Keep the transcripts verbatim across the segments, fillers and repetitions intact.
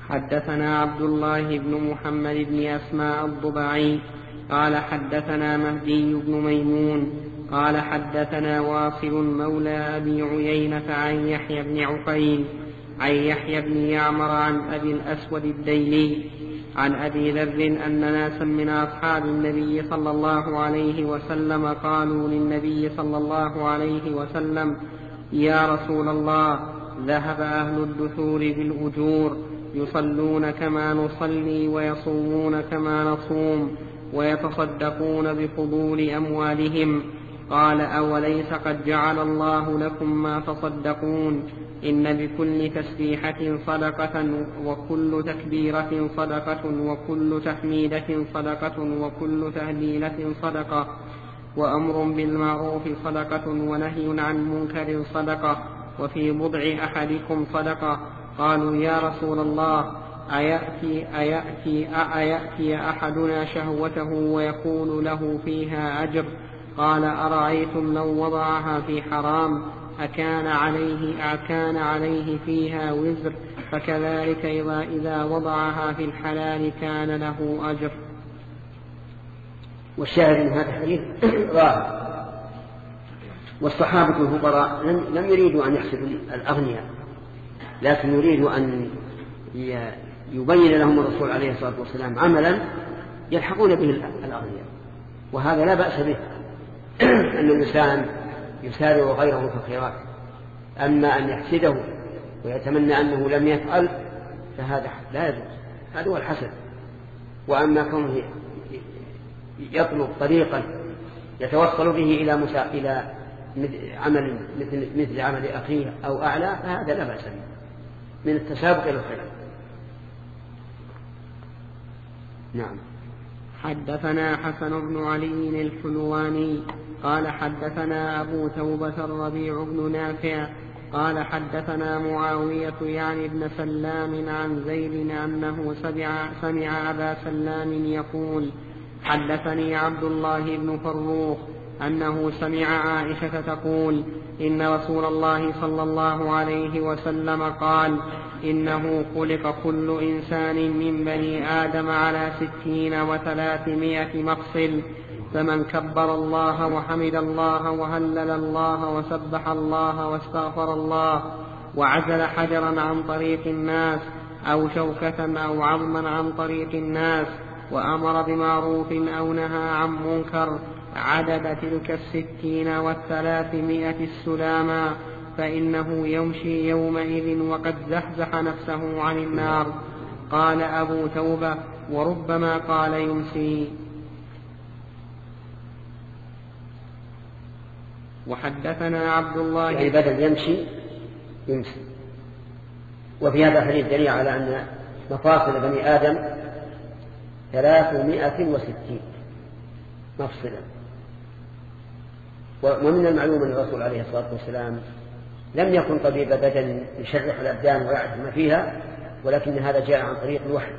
حدثنا عبد الله بن محمد بن أسماء الضبعي قال حدثنا مهدي بن ميمون قال حدثنا واصل مولى أبي عيينة عن يحيى بن عقيل عن يحيى بن يعمر عن أبي الأسود الديلي عن أبي ذر أن ناسا من أصحاب النبي صلى الله عليه وسلم قالوا للنبي صلى الله عليه وسلم: يا رسول الله، ذهب أهل الدثور بالأجور، يصلون كما نصلي ويصومون كما نصوم ويتصدقون بفضول أموالهم. قال: أوليس قد جعل الله لكم ما تصدقون؟ إن بكل تسبيحة صدقة، وكل تكبيرة صدقة، وكل تحميدة صدقة، وكل تهليلة صدقة، وأمر بالمعروف صدقة، ونهي عن منكر صدقة، وفي بضع أحدكم صدقة. قالوا: يا رسول الله، أيأتي, أيأتي, أيأتي أحدنا شهوته ويكون له فيها أجر؟ قال: أرأيتم لو وضعها في حرام أكان عليه, أكان عليه فيها وزر؟ فكذلك إذا, إذا وضعها في الحلال كان له أجر. والشاهد من هذا الحديث ظاهر، والصحابة الفقراء لم يريدوا أن يحسدوا الأغنياء، لكن يريدوا أن يبين لهم الرسول عليه الصلاة والسلام عملا يلحقون به الأغنياء، وهذا لا بأس به أن الإنسان يسارع غيره في الخيرات. أما أن يحسده ويتمنى أنه لم يفعل فهذا لا يجوز، هذا هو الحسد. وأما كونه يطلب طريقا يتوصل به إلى مسا... إلى عمل مثل مثل عمل أخيه أو أعلى فهذا لا بأس به، من التسابق إلى الخير. نعم. حدثنا حسن بن علي الحلواني قال حدثنا أبو توبة الربيع بن نافع قال حدثنا معاوية يعني بن سلام عن زيد أنه سمع, سمع أبا سلام يقول: حدثني عبد الله بن فروخ أنه سمع عائشة تقول: إن رسول الله صلى الله عليه وسلم قال: إنه خلق كل إنسان من بني آدم على ستين وثلاثمائة مفصل، فمن كبر الله وحمد الله وهلل الله وسبح الله واستغفر الله وعزل حجرا عن طريق الناس أو شوكة أو عظما عن طريق الناس وأمر بمعروف أو نهى عن منكر عدد تلك الستين والثلاثمائة السلاما، فإنه يمشي يومئذ وقد زحزح نفسه عن النار. قال أبو توبة: وربما قال يمسي. وحدثنا عبد الله يعني بدل يمشي يمسي. وفي هذا الحديث دليل على أن مفاصل بني آدم ثلاثمائة وستين مفصلا. ومن المعلوم أن الرسول عليه الصلاة والسلام لم يكن طبيب بدن يشرح الأبدان ويعرف ما فيها، ولكن هذا جاء عن طريق الوحي.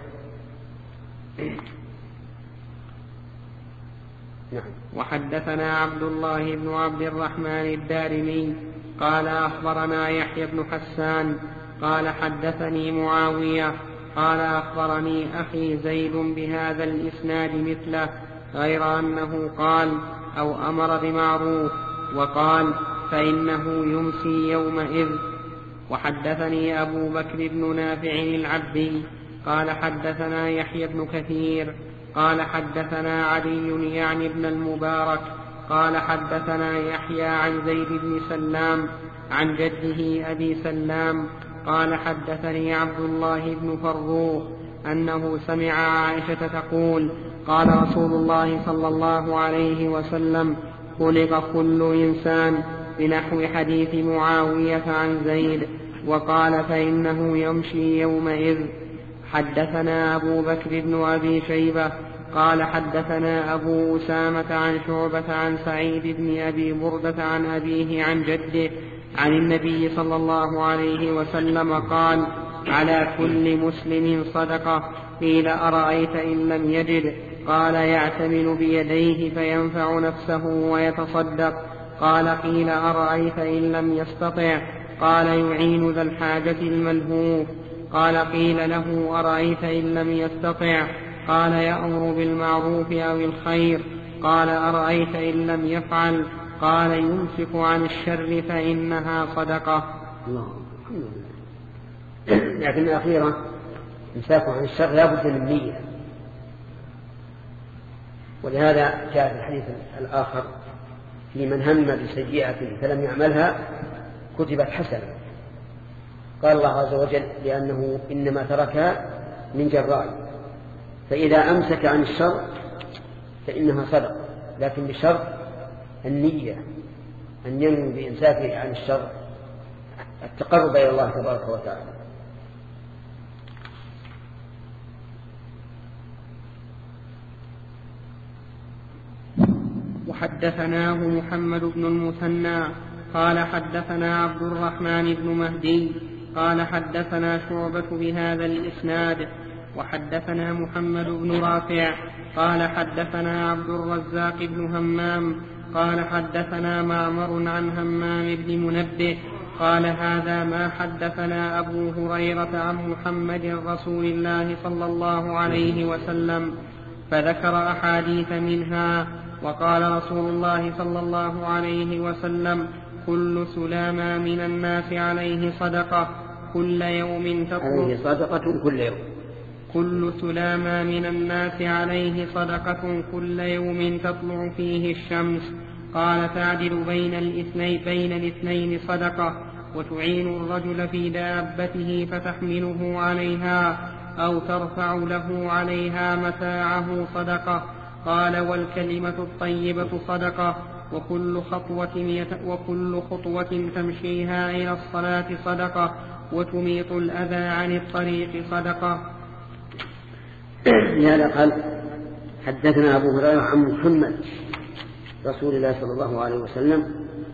نعم. وحدثنا عبد الله بن عبد الرحمن الدارمي قال أخبرنا يحيى بن حسان قال حدثني معاوية قال أخبرني أخي زيد بهذا الإسناد مثله، غير أنه قال: أو أمر بمعروف، وقال: فإنه يمسي يومئذ. وحدثني أبو بكر بن نافع العبدي قال حدثنا يحيى بن كثير قال حدثنا علي يعني ابن المبارك قال حدثنا يحيى عن زيد بن سلام عن جده أبي سلام قال حدثني عبد الله بن فروخ أنه سمع عائشة تقول: قال رسول الله صلى الله عليه وسلم: خلق كل إنسان، بنحو حديث معاوية عن زيد. وقال: فإنه يمشي يومئذ. حدثنا أبو بكر بن أبي شيبة قال حدثنا أبو أسامة عن شعبة عن سعيد بن أبي بردة عن أبيه عن جده عن النبي صلى الله عليه وسلم قال: على كل مسلم صدقة. قيل: أرأيت إن لم يجد؟ قال: يعتمل بيديه فينفع نفسه ويتصدق. قال: قيل: أرأيت إن لم يستطع؟ قال: يعين ذا الحاجة الملهوف. قال قيل له أرأيت إن لم يستطع؟ قال يأمر بالمعروف أو الخير. قال أرأيت إن لم يفعل؟ قال يمسك عن الشر فإنها صدقة. الله الحمد لله. لكن الأخيرة إمساك عن الشر لا بد من نية، ولهذا جاء في الحديث الآخر في من هم بسيئة فلم يعملها كتبت حسنة. قال الله عز وجل لأنه إنما تركها من جراء، فإذا أمسك عن الشر فإنها صدقة، لكن بشرط النية أن ينوي بإمساكه عن الشر التقرب إلى الله تبارك وتعالى. وحدثناه محمد بن المثنى قال حدثنا عبد الرحمن بن مهدي قال حدثنا شعبة بهذا الإسناد. وحدثنا محمد بن رافع قال حدثنا عبد الرزاق بن همام قال حدثنا معمر عن همام بن منبه قال هذا ما حدثنا أبو هريرة عن محمد رسول الله صلى الله عليه وسلم، فذكر أحاديث منها. وقال رسول الله صلى الله عليه وسلم كل سلامة من الناس عليه صدقة كل يوم تطلع صدقة كل يوم كل سلامة من الناس عليه صدقة كل يوم تطلع فيه الشمس. قال تعدل بين الاثنين بين الاثنين صدقة، وتعين الرجل في دابته فتحمله عليها أو ترفع له عليها متاعه صدقة. قال والكلمة الطيبة صدقة، وكل خطوة, وكل خطوة تمشيها إلى الصلاة صدقة، وتميط الأذى عن الطريق صدقة. لهذا قال حدثنا أبو هريرة عن محمد رسول الله صلى الله عليه وسلم.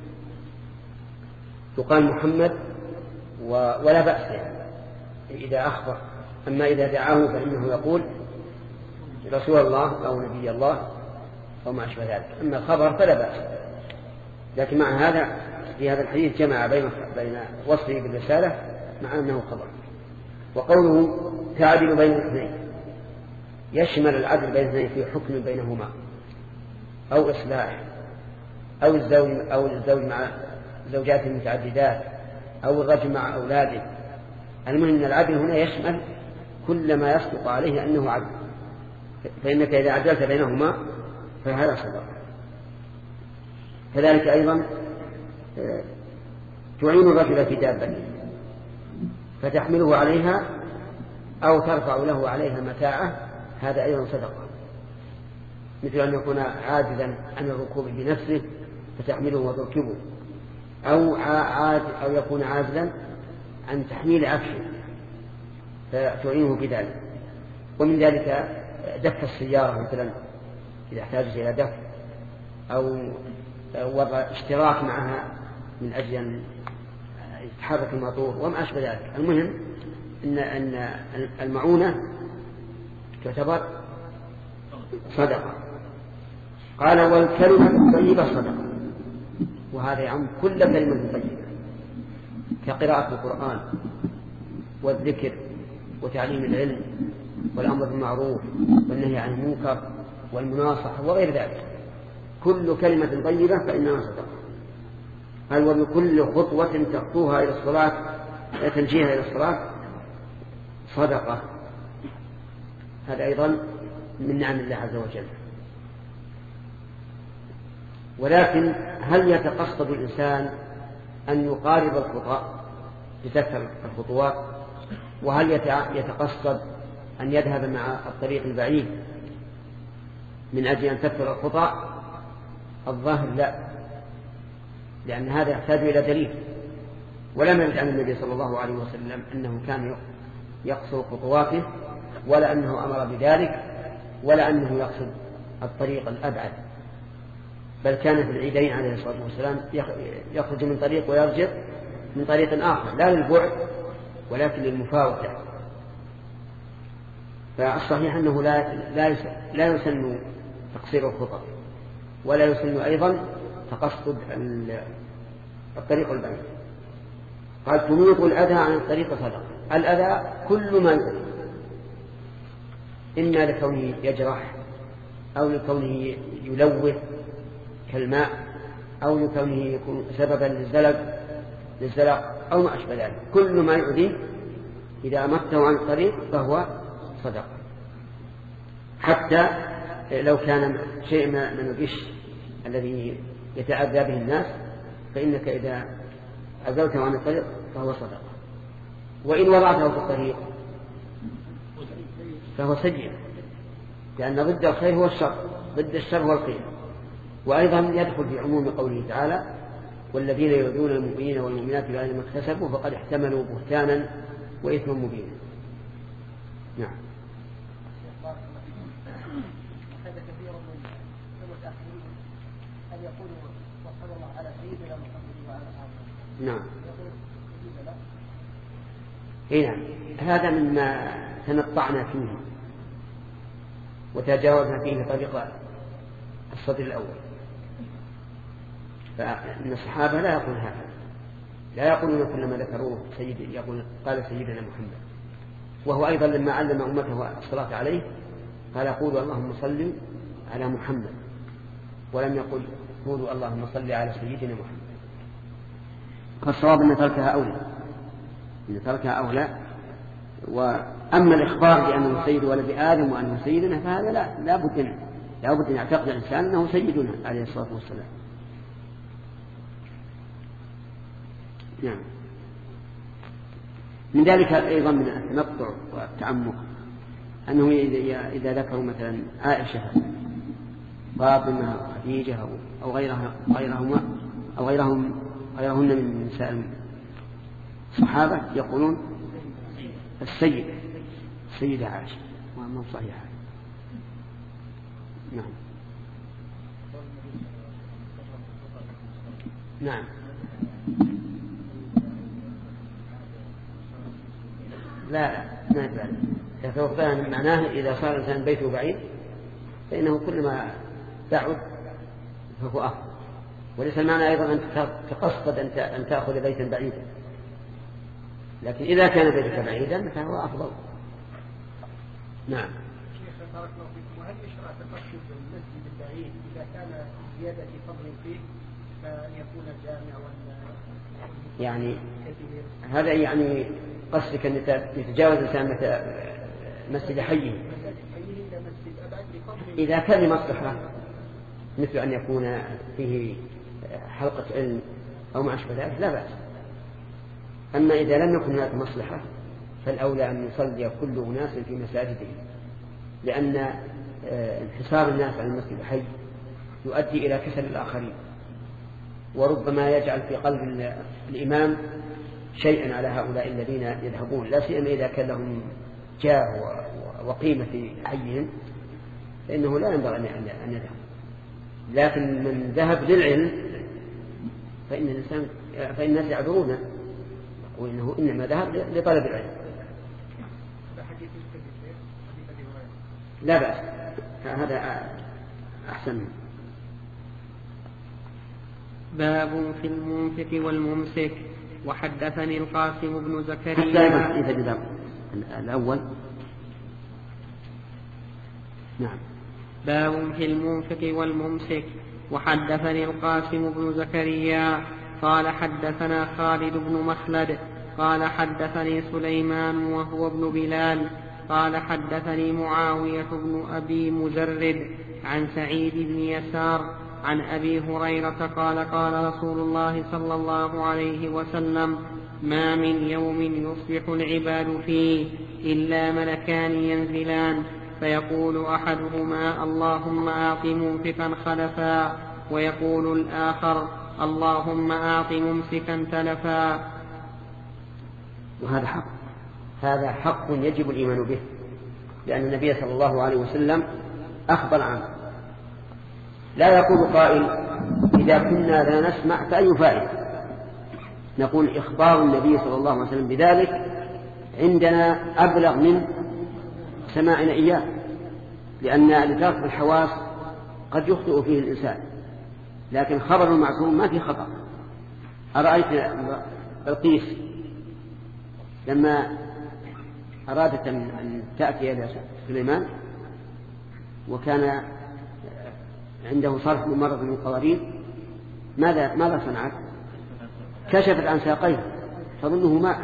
يقال محمد ولا بأس يعني إذا أخبر، أما إذا دعاه فإنه يقول رسول الله أو نبي الله أو ما أشبه ذلك. أما الخبر فلا بأس، لكن مع هذا في هذا الحديث جمع بين بين وصفه بالرسالة مع أنه خبر. وقوله تعدل بين الاثنين يشمل العدل بين الاثنين في حكم بينهما أو إصلاح أو الزوج أو الزوج مع زوجات متعددات أو الرجل مع أولاده. المهم أن العدل هنا يشمل كل ما يصدق عليه أنه عدل، فإنك إذا عدلت بينهما فهذا صدق. كذلك أيضا تعين الرجل في دابته فتحمله عليها أو ترفع له عليها متاعه، هذا أيضا صدقة، مثل أن يكون عاجزا عن الركوب بنفسه فتحمله وتركبه، أو, عاج أو يكون عاجزا عن تحميل عفشه فتعينه بذلك. ومن ذلك دف السيارة مثلا إذا احتاج إلى دف، أو وضع اشتراك معها من أجل أن يتحرك الموتور وما أشبه ذلك. المهم أن أن المعونة تعتبر صدقة. قال والكلمة الطيبة صدقة، وهذا يعم كل كلمة طيبة كقراءة القرآن والذكر وتعليم العلم والأمر بالمعروف والنهي عن المنكر والمناصحة وغير ذلك. كل كلمة طيبة فإنها صدقة. قال وبكل خطوة تخطوها إلى الصلاة تنجيها إلى الصلاة صدقة. هذا أيضا من نعم الله عز وجل. ولكن هل يتقصد الإنسان أن يقارب الخطأ بكثرة الخطوات، وهل يتقصد أن يذهب مع الطريق البعيد من أجل أن تكثر الخطأ؟ الظاهر لا، لأن هذا يحتاج إلى دليل. ولم يرد عن النبي صلى الله عليه وسلم أنه كان يقصر خطواته، ولا أنه أمر بذلك، ولا أنه يقصد الطريق الأبعد، بل كان في العيدين عليه الصلاة والسلام يخرج من طريق ويرجع من طريق آخر، لا للبعد ولكن للمفاوتة. فالصحيح أنه لا, لا, لا يسن تقصير الخطأ، ولا يسن أيضا تقصد الطريق البعيد. قال تميط الأذى عن الطريق صدقة. الأذى كل ما يؤذي، إما لكونه يجرح أو لكونه يلوث كالماء أو لكونه يكون سببا للزلق للزلق أو ما أشبه ذلك. كل ما يؤذي إذا أمته عن الطريق فهو صدقة، حتى لو كان شيء من الغش الذي يتأذى به الناس فإنك إذا أزلته عن الطريق فهو صدقة. وإن وضعته في الطريق فهو سيء، لأن ضد الخير هو الشر، ضد الشر هو الخير. وأيضا يدخل في عموم قوله تعالى والذين يؤذون المؤمنين والمؤمنات بغير ما اكتسبوا فقد احتملوا بهتانا وإثما مبينا. نعم. هذا كثير من المتأخرين أن يقولوا وصلى الله على سيدنا محمد وعلى آله. نعم. إيه نعم. هذا مما تنطعنا فيه وتجاوزنا فيه طريق الصدر الأول. فإن الصحابة لا يقول هذا، لا يقولون كلما ذكروه سيد يقول قال سيدنا محمد. وهو أيضا لما علم أمته الصلاة عليه قال قولوا اللهم صل على محمد، ولم يقل قولوا اللهم صل على سيدنا محمد. فالصواب أن تركها أولى، أن تركها أولى. وأما الإخبار بأنه سيد ولد آدم وأنه سيدنا فهذا لا لا بد لا بد أن يعتقد الإنسان أنه سيدنا عليه الصلاة والسلام. نعم. من ذلك أيضا من التنطع والتعمق أنه إذا ذكروا مثلا عائشة فاطمة أو خديجة أو غيرها غيرهما أو غيرهم غيرهن من نساء الصحابة يقولون السيد السيدة عائشة، وما صحيحة. نعم. نعم. لا لا ما يفعل. يتوقع من معناه إذا صار الإنسان بيته بعيد فإنه كلما تعد فهو أفضل. وليس المعنى أيضا أن تقصد أن تأخذ بيتا بعيدا، لكن إذا كان بيتك بعيدا فهو أفضل. نعم. شيخ بارك الله فيكم، وهل يشرع تقصد المسجد البعيد إذا كان زيادة فضل فيه فيكون الجامع ولا يعني هذا يعني قصدك أن يتجاوز الإنسان مسجد حيه إذا كان مصلحة، مثل أن يكون فيه حلقة علم أو ما أشبه ذلك لا بأس. أما إذا لم يكن هناك مصلحة فالأولى أن يصلي كل أناس في مساجدهم، لأن انحصار الناس على المسجد الحي يؤدي إلى كسل الآخرين، وربما يجعل في قلب الإمام شيئا على هؤلاء الذين يذهبون، لا سيما إذا كان لهم جاه وقيمة في حيهم فإنه لا ينبغي أن يذهب. لكن من ذهب للعلم فإن الإنسان فإن الناس يعذرونه وإنه إنما ذهب لطلب العلم. لا بأس، هذا أحسن. باب في المنفق والممسك. وحدثني القاسم بن زكريا حتى الأول. نعم. باب في المنفق والممسك. وحدثني القاسم بن زكريا قال حدثنا خالد بن مخلد قال حدثني سليمان وهو ابن بلال قال حدثني معاوية بن أبي مزرد عن سعيد بن يسار عن أبي هريرة قال قال رسول الله صلى الله عليه وسلم ما من يوم يصبح العباد فيه إلا ملكان ينزلان فيقول أحدهما اللهم أعط منفقا خلفا ويقول الآخر اللهم أعط ممسكا تلفا. وهذا حق، هذا حق يجب الإيمان به، لأن النبي صلى الله عليه وسلم أخبر عنه. لا يقول قائل إذا كنا لا نسمع فأي فائدة؟ نقول إخبار النبي صلى الله عليه وسلم بذلك عندنا أبلغ من سماعنا إياه، لأن لترك الحواس قد يخطئ فيه الإنسان، لكن خبر المعصوم ما في خطأ. أرأيت بلقيس لما أرادت أن تأتي إلى سليمان وكان عنده صرح من مرض من قوارير، ماذا ماذا صنعت؟ كشفت عن ساقيه تظنه ماء،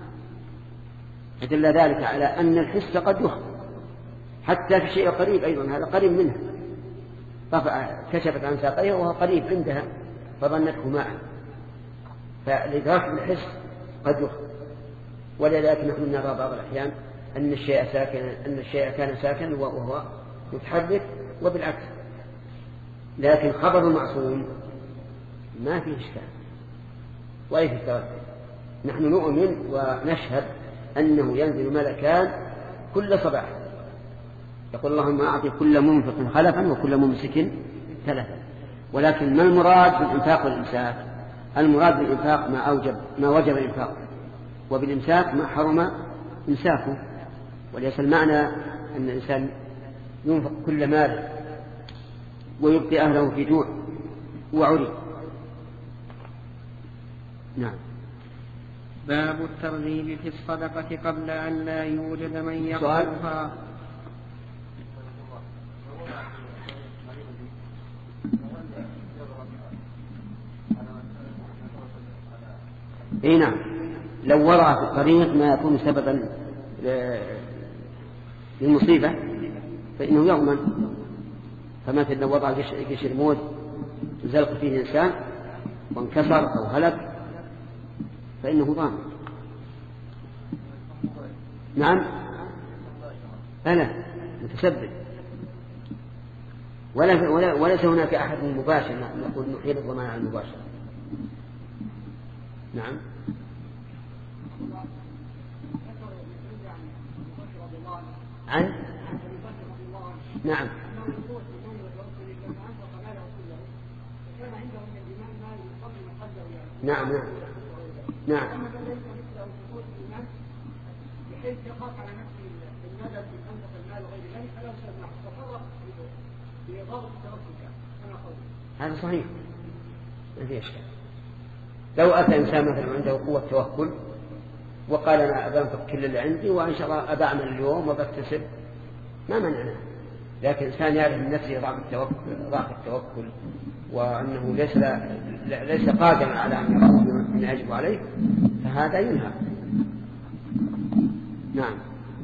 فدل ذلك على أن الحس قد يخطئ حتى في شيء قريب أيضا، هذا قريب منها، كشفت عن ساقيه وهو قريب عندها فظنته ماء، فلذلك الحس قد يخطئ. ولذلك نحن نرى بعض الأحيان أن الشيء ساكن أن الشيء كان ساكن وهو متحرك وبالعكس، لكن خبر المعصوم ما فيه إشكال ولا فيه تردد. نحن نؤمن ونشهد أنه ينزل ملكان كل صباح يقول اللهم أعطي كل منفق خلفا وكل ممسك تلفا. ولكن ما المراد بالإنفاق والإمساك؟ المراد بالإنفاق ما أوجب ما وجب الإنفاق، وبالإمساك ما حرم إمساكه. وليس المعنى أن الإنسان ينفق كل ماله ويبقي أهله في جوع وعري. نعم. باب الترغيب في الصدقة قبل أن لا يوجد من يقبلها. اي نعم، لو وضع في الطريق ما يكون سببا للمصيبة فإنه يضمن. فمثل لو وضع قشر موت زلق فيه إنسان وانكسر أو هلك فإنه ضامن. نعم أنا متسبب، ولا ولا وليس هناك أحد مباشر نقول نحيل الضمان على المباشر. نعم. عن نعم نعم نعم نعم بحيث يخاف على نفسه الندم في أنفق المال وغير ذلك فلا يسمع تصرف بضغط التوكل كما قلت. هذا صحيح ما في إشكال. لو أتى إنسان مثلا عنده قوة توكل وقال أنا أنفق كل اللي عندي وإن شاء الله أبعمل اليوم وبكتسب ما منعنا، لكن إنسان يعرف من نفسه ضعف التوكل, ضعف التوكل وأنه ليس ليس قادرا على أن يقوم بما يجب عليه فهذا ينهى. نعم.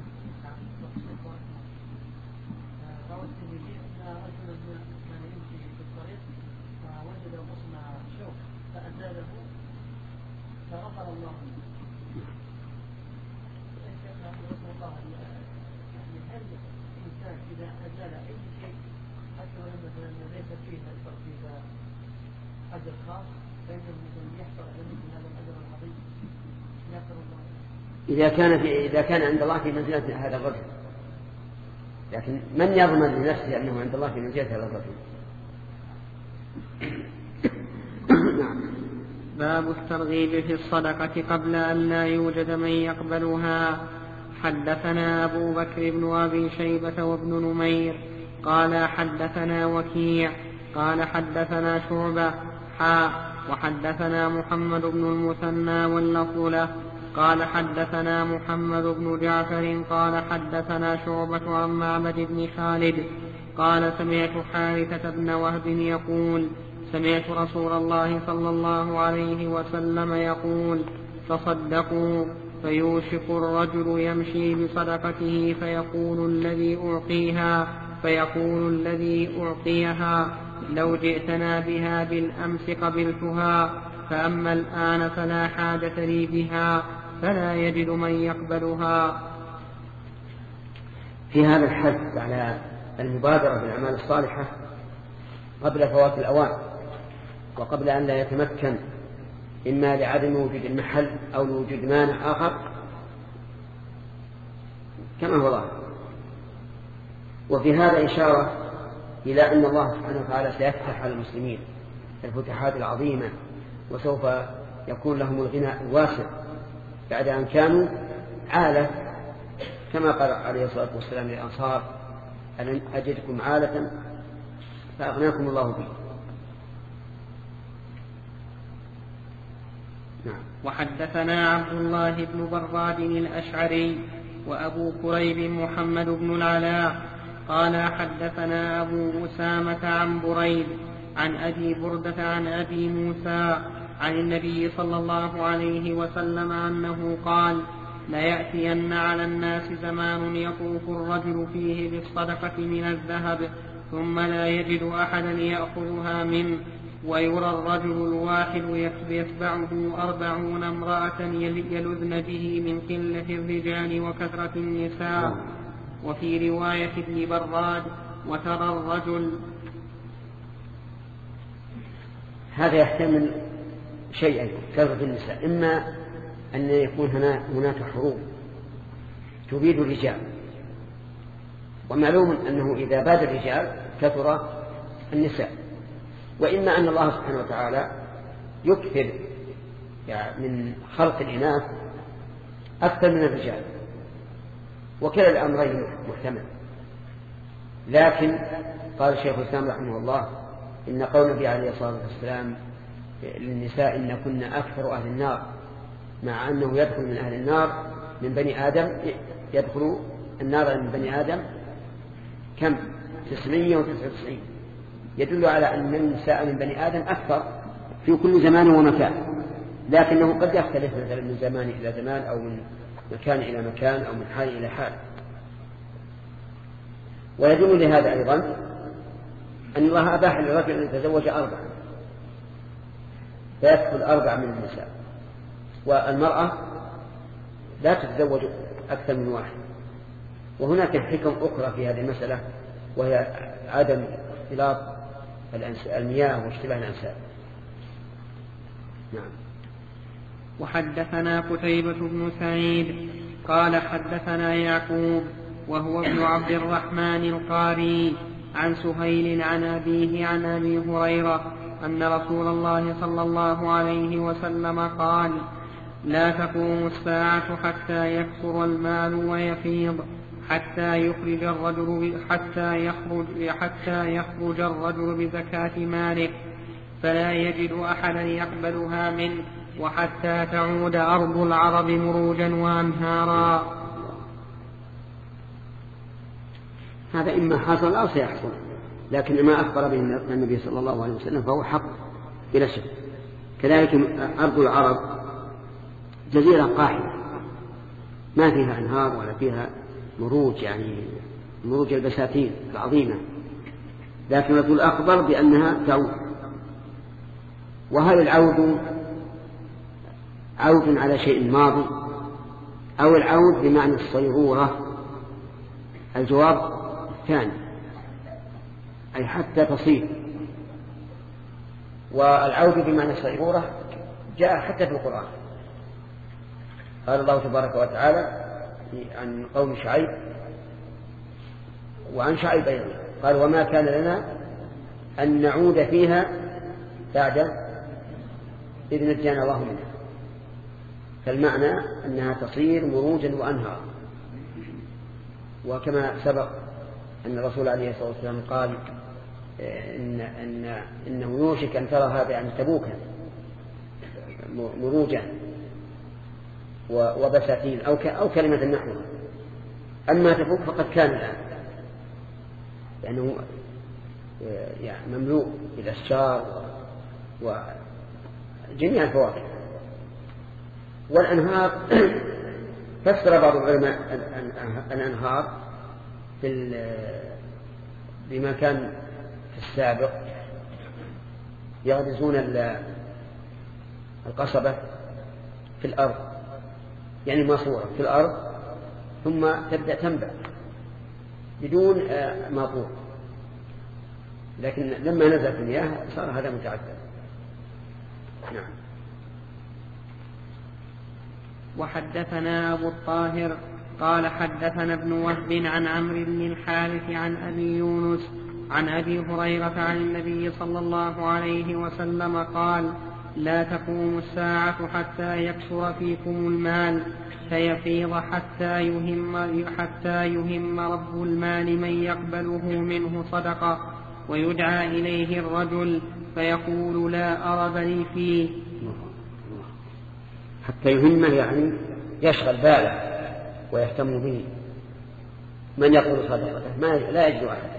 إذا كان في إذا كان عند الله في منزلة هذا الرجل، لكن من يضمن لنفسه أنه عند الله في منزلة هذا الرجل؟ باب الترغيب في الصدقة قبل أن لا يوجد من يقبلها. حدثنا أبو بكر بن أبي شيبة وابن نمير قال حدثنا وكيع قال حدثنا شعبة حاء وحدثنا محمد بن المثنى واللفظ له قال حدثنا محمد بن جعفر قال حدثنا شعبة عن معبد بن خالد قال سمعت حارثة بن وهب يقول سمعت رسول الله صلى الله عليه وسلم يقول تصدقوا فيوشك الرجل يمشي بصدقته فيقول الذي أعطيها فيقول الذي أعطيها لو جئتنا بها بالأمس قبلتها فأما الآن فلا حاجة لي بها فلا يجد من يقبلها. في هذا الحث على المبادرة بالأعمال الصالحة قبل فوات الأوان وقبل أن لا يتمكن إما لعدم وجود المحل أو لوجود مانع آخر كما هو ظاهر. وفي هذا إشارة إلى أن الله سبحانه وتعالى سيفتح على المسلمين الفتحات العظيمة وسوف يكون لهم الغنى الواسع بعد أن كانوا عالة كما قال عليه الصلاة والسلام للأنصار أن أجدكم عالة فأغناكم الله به. نعم. وحدثنا عبد الله بن براد الأشعري وأبو كريب محمد بن العلاء قال حدثنا أبو أسامة عن بريد عن أبي بردة عن أبي موسى عن النبي صلى الله عليه وسلم أنه قال ليأتين على الناس زمان يطوف الرجل فيه بالصدقة من الذهب ثم لا يجد أحدا يأخذها منه ويرى الرجل الواحد يتبعه أربعون امرأة يلذن به من قلة الرجال وكثرة النساء. وفي رواية ابن براد وترى الرجل. هذا يحتمل شيئين كثرة النساء، إما أن يكون هناك حروب تبيد الرجال، ومعلوم أنه إذا باد الرجال كثر النساء، وإما أن الله سبحانه وتعالى يكثر يعني من خلق الإناث أكثر من الرجال، وكلا الأمرين محتمل. لكن قال الشيخ الإسلام رحمه الله إن قول النبي عليه الصلاة والسلام للنساء إن كن أكثر أهل النار، مع أنه يدخل من أهل النار من بني آدم، يدخل النار من بني آدم كم؟ تسعمائة وتسعة وتسعين، يدل على أن النساء من بني آدم أكثر في كل زمان ومكان، لكنه قد يختلف مثلا من زمان إلى زمان، أو من مكان إلى مكان، أو من حال إلى حال. ويدل لهذا أيضا أن الله أباح للرجل أن يتزوج أربعة، فيدخل أربعة من النساء، والمرأة لا تتزوج أكثر من واحد. وهناك حكم أخرى في هذه المسألة، وهي عدم اختلاط المياه واشتباه الأنساب. نعم. وحدثنا قتيبة بن سعيد قال حدثنا يعقوب وهو ابن عبد الرحمن القاري عن سهيل عن أبيه عن أبي هريرة أن رسول الله صلى الله عليه وسلم قال لا تقوم الساعة حتى يكثر المال ويفيض حتى يخرج الرجل حتى يخرج حتى يخرج الرجل بزكاة ماله فلا يجد أحدا يقبلها منه وحتى تعود أرض العرب مروجا وأنهارا. هذا إما حصل أو سيحصل، لكن ما أخبر به النبي صلى الله عليه وسلم فهو حق بلا شك. كذلك أرض العرب جزيرة قاحلة ما فيها أنهار ولا فيها مروج، يعني مروج البساتين العظيمة، لكن الرسول أخبر بأنها تعود. وهل العود عود على شيء ماضي أو العود بمعنى الصيرورة؟ الجواب الثاني، أي حتى تصير. والعود بمعنى الصيرورة جاء حتى في القرآن. قال الله تبارك وتعالى عن قوم شعيب وعن شعيب أيضا قال وما كان لنا أن نعود فيها بعد إذ نجانا الله منها. فالمعنى أنها تصير مروجا وأنهار. وكما سبق أن الرسول عليه الصلاة والسلام قال إن إن إنه يوشك أن ترى هذا عن تبوكا مروجا وبساتين أو أو كلمة نحوها. أما تبوك فقد كان الآن، لأنه يعني مملوء بالأشجار وجميع الفواكه. والأنهار فسر بعض العلماء الأنهار بما كان في السابق يغرزون القصبة في الأرض، يعني مصورة في الأرض ثم تبدأ تنبع بدون ماطور، لكن لما نزلت المياه صار هذا متعدد. نعم. وحدثنا أبو الطاهر قال حدثنا ابن وهب عن عمرو بن الحارث عن أبي يونس عن أبي هريرة عن النبي صلى الله عليه وسلم قال لا تقوم الساعة حتى يكثر فيكم المال فيفيض حتى يهم, حتى يهم رب المال من يقبله منه صدقة ويدعى إليه الرجل فيقول لا أرب لي فيه. حتى يهمه يعني يشغل باله ويهتم به من يقول صدقته ما لا يجد أحد.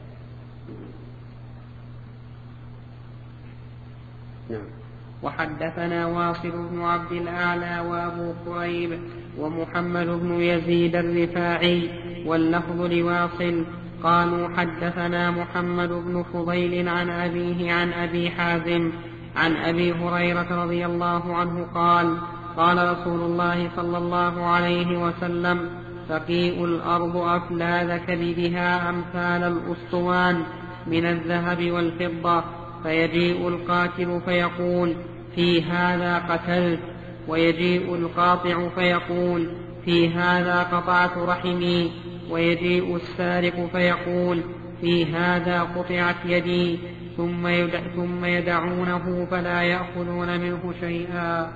نعم. وحدثنا واصل بن عبد الأعلى وأبو قريب ومحمد بن يزيد الرفاعي واللفظ لواصل قالوا حدثنا محمد بن فضيل عن أبيه عن أبي حازم عن أبي هريرة رضي الله عنه قال قال رسول الله صلى الله عليه وسلم تقيء الأرض أفلاذ كبدها أمثال الأسطوان من الذهب والفضة فيجيء القاتل فيقول في هذا قتلت ويجيء القاطع فيقول في هذا قطعت رحمي ويجيء السارق فيقول في هذا قطعت يدي ثم, يدع ثم يدعونه فلا يأخذون منه شيئا.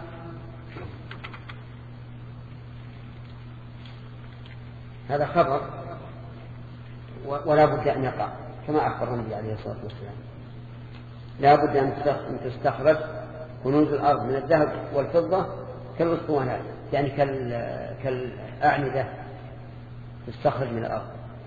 هذا خبر ولا بد أن يقع كما أخبر النبي عليه الصلاة والسلام. لا بد أن تستخرج كنوز الأرض من الذهب والفضة كالأسطوانات يعني كالأعمدة تستخرج من الأرض،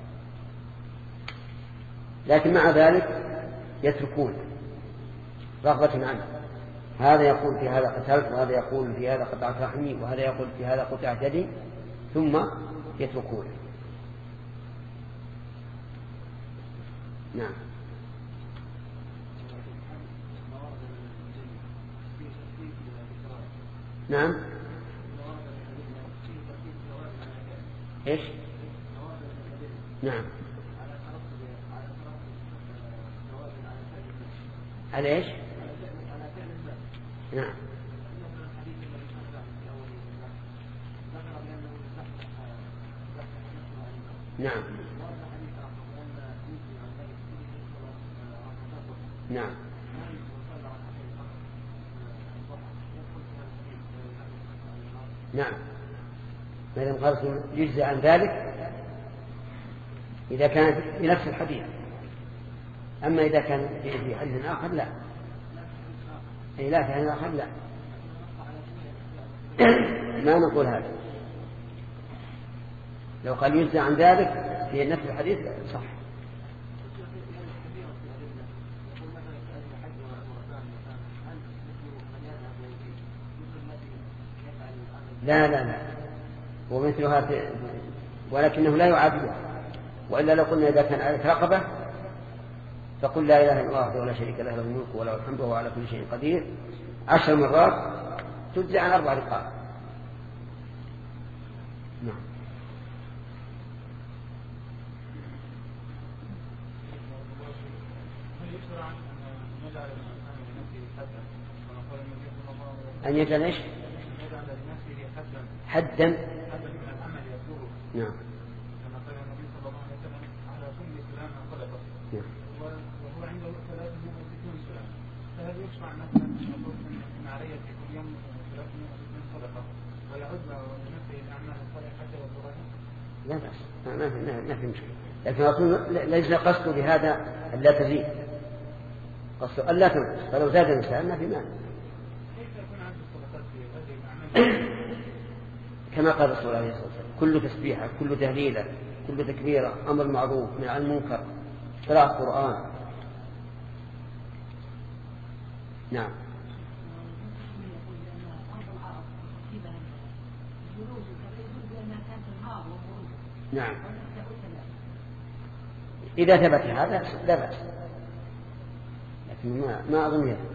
لكن مع ذلك يتركون رغبة عنه. هذا يقول في هذا قتلت وهذا يقول في هذا قطعت رحمي وهذا يقول في هذا قطعت يدي ثم يتركون. نعم. نعم. ايش؟ نعم. على ايش؟ نعم. نعم. نعم. نعم. ما دام قال يجزي عن ذلك إذا كانت بنفس الحديث، أما إذا كان في حديث آخر لا. أي لا في حديث آخر لا ما نقول هذا. لو قال يجزي عن ذلك في نفس الحديث صح. لا لا لا ومثلها ولكنه لا يعادلها. وإلا لو قلنا إذا كان عليك رقبة فقل لا إله إلا الله ولا شريك له له الملك وله الحمد وهو على كل شيء قدير عشر مرات تجزي عن أربع رقاب. نعم. أن يجعل إيش؟ حدا. نعم. كما قال النبي صلى الله عليه وسلم على كل سلام صدقة. نعم. وهو عنده ثلاثمائة وستون سلام، فهل يشرع مثلا أن علي في كل يوم ثلاثمائة وستون صدقة ويعد لنفسه الأعمال الصالحة والصالحة؟ لا بأس ما في ما في مشكلة، لكن أقول ليس قصده بهذا أن لا تزيد، قصده أن لا تنقص، فلو زاد الإنسان ما في مانع. كما قال الرسول عليه الصلاة والسلام كل تسبيحة كل تهليلة كل تكبيرة أمر معروف من عن المنكر قراءة القرآن. نعم. نعم. إذا ثبت هذا لا بأس، لكن ما, ما أظن يثبت.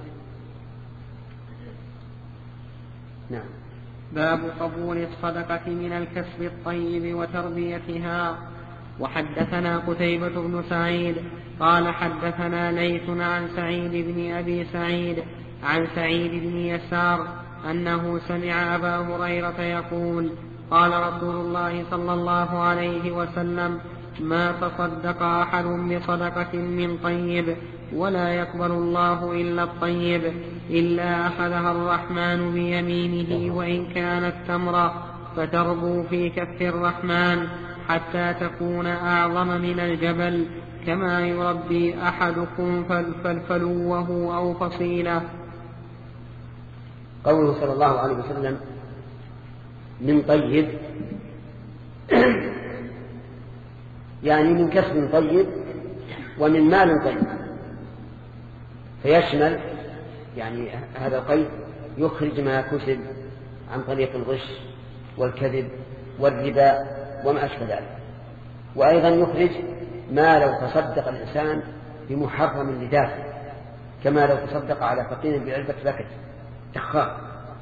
نعم. باب قبول الصدقة من الكسب الطيب وتربيتها. وحدثنا قتيبة بن سعيد قال حدثنا ليث عن سعيد بن أبي سعيد عن سعيد بن يسار أنه سمع أبا هريرة يقول قال رسول الله صلى الله عليه وسلم ما تصدق أحد بصدقة من طيب ولا يقبل الله إلا الطيب إلا أخذها الرحمن بيمينه وإن كانت تمرة فتربو في كف الرحمن حتى تكون أعظم من الجبل كما يربي أحدكم فلفلوه أو فصيلة. قوله صلى الله عليه وسلم من طيب يعني من كسب طيب ومن مال طيب، فيشمل يعني هذا القيد يخرج ما كسب عن طريق الغش والكذب والربا وما أشبه ذلك، وأيضا يخرج ما لو تصدق الإنسان بمحرم لذاته، كما لو تصدق على فقير بعلبة بكت تخار،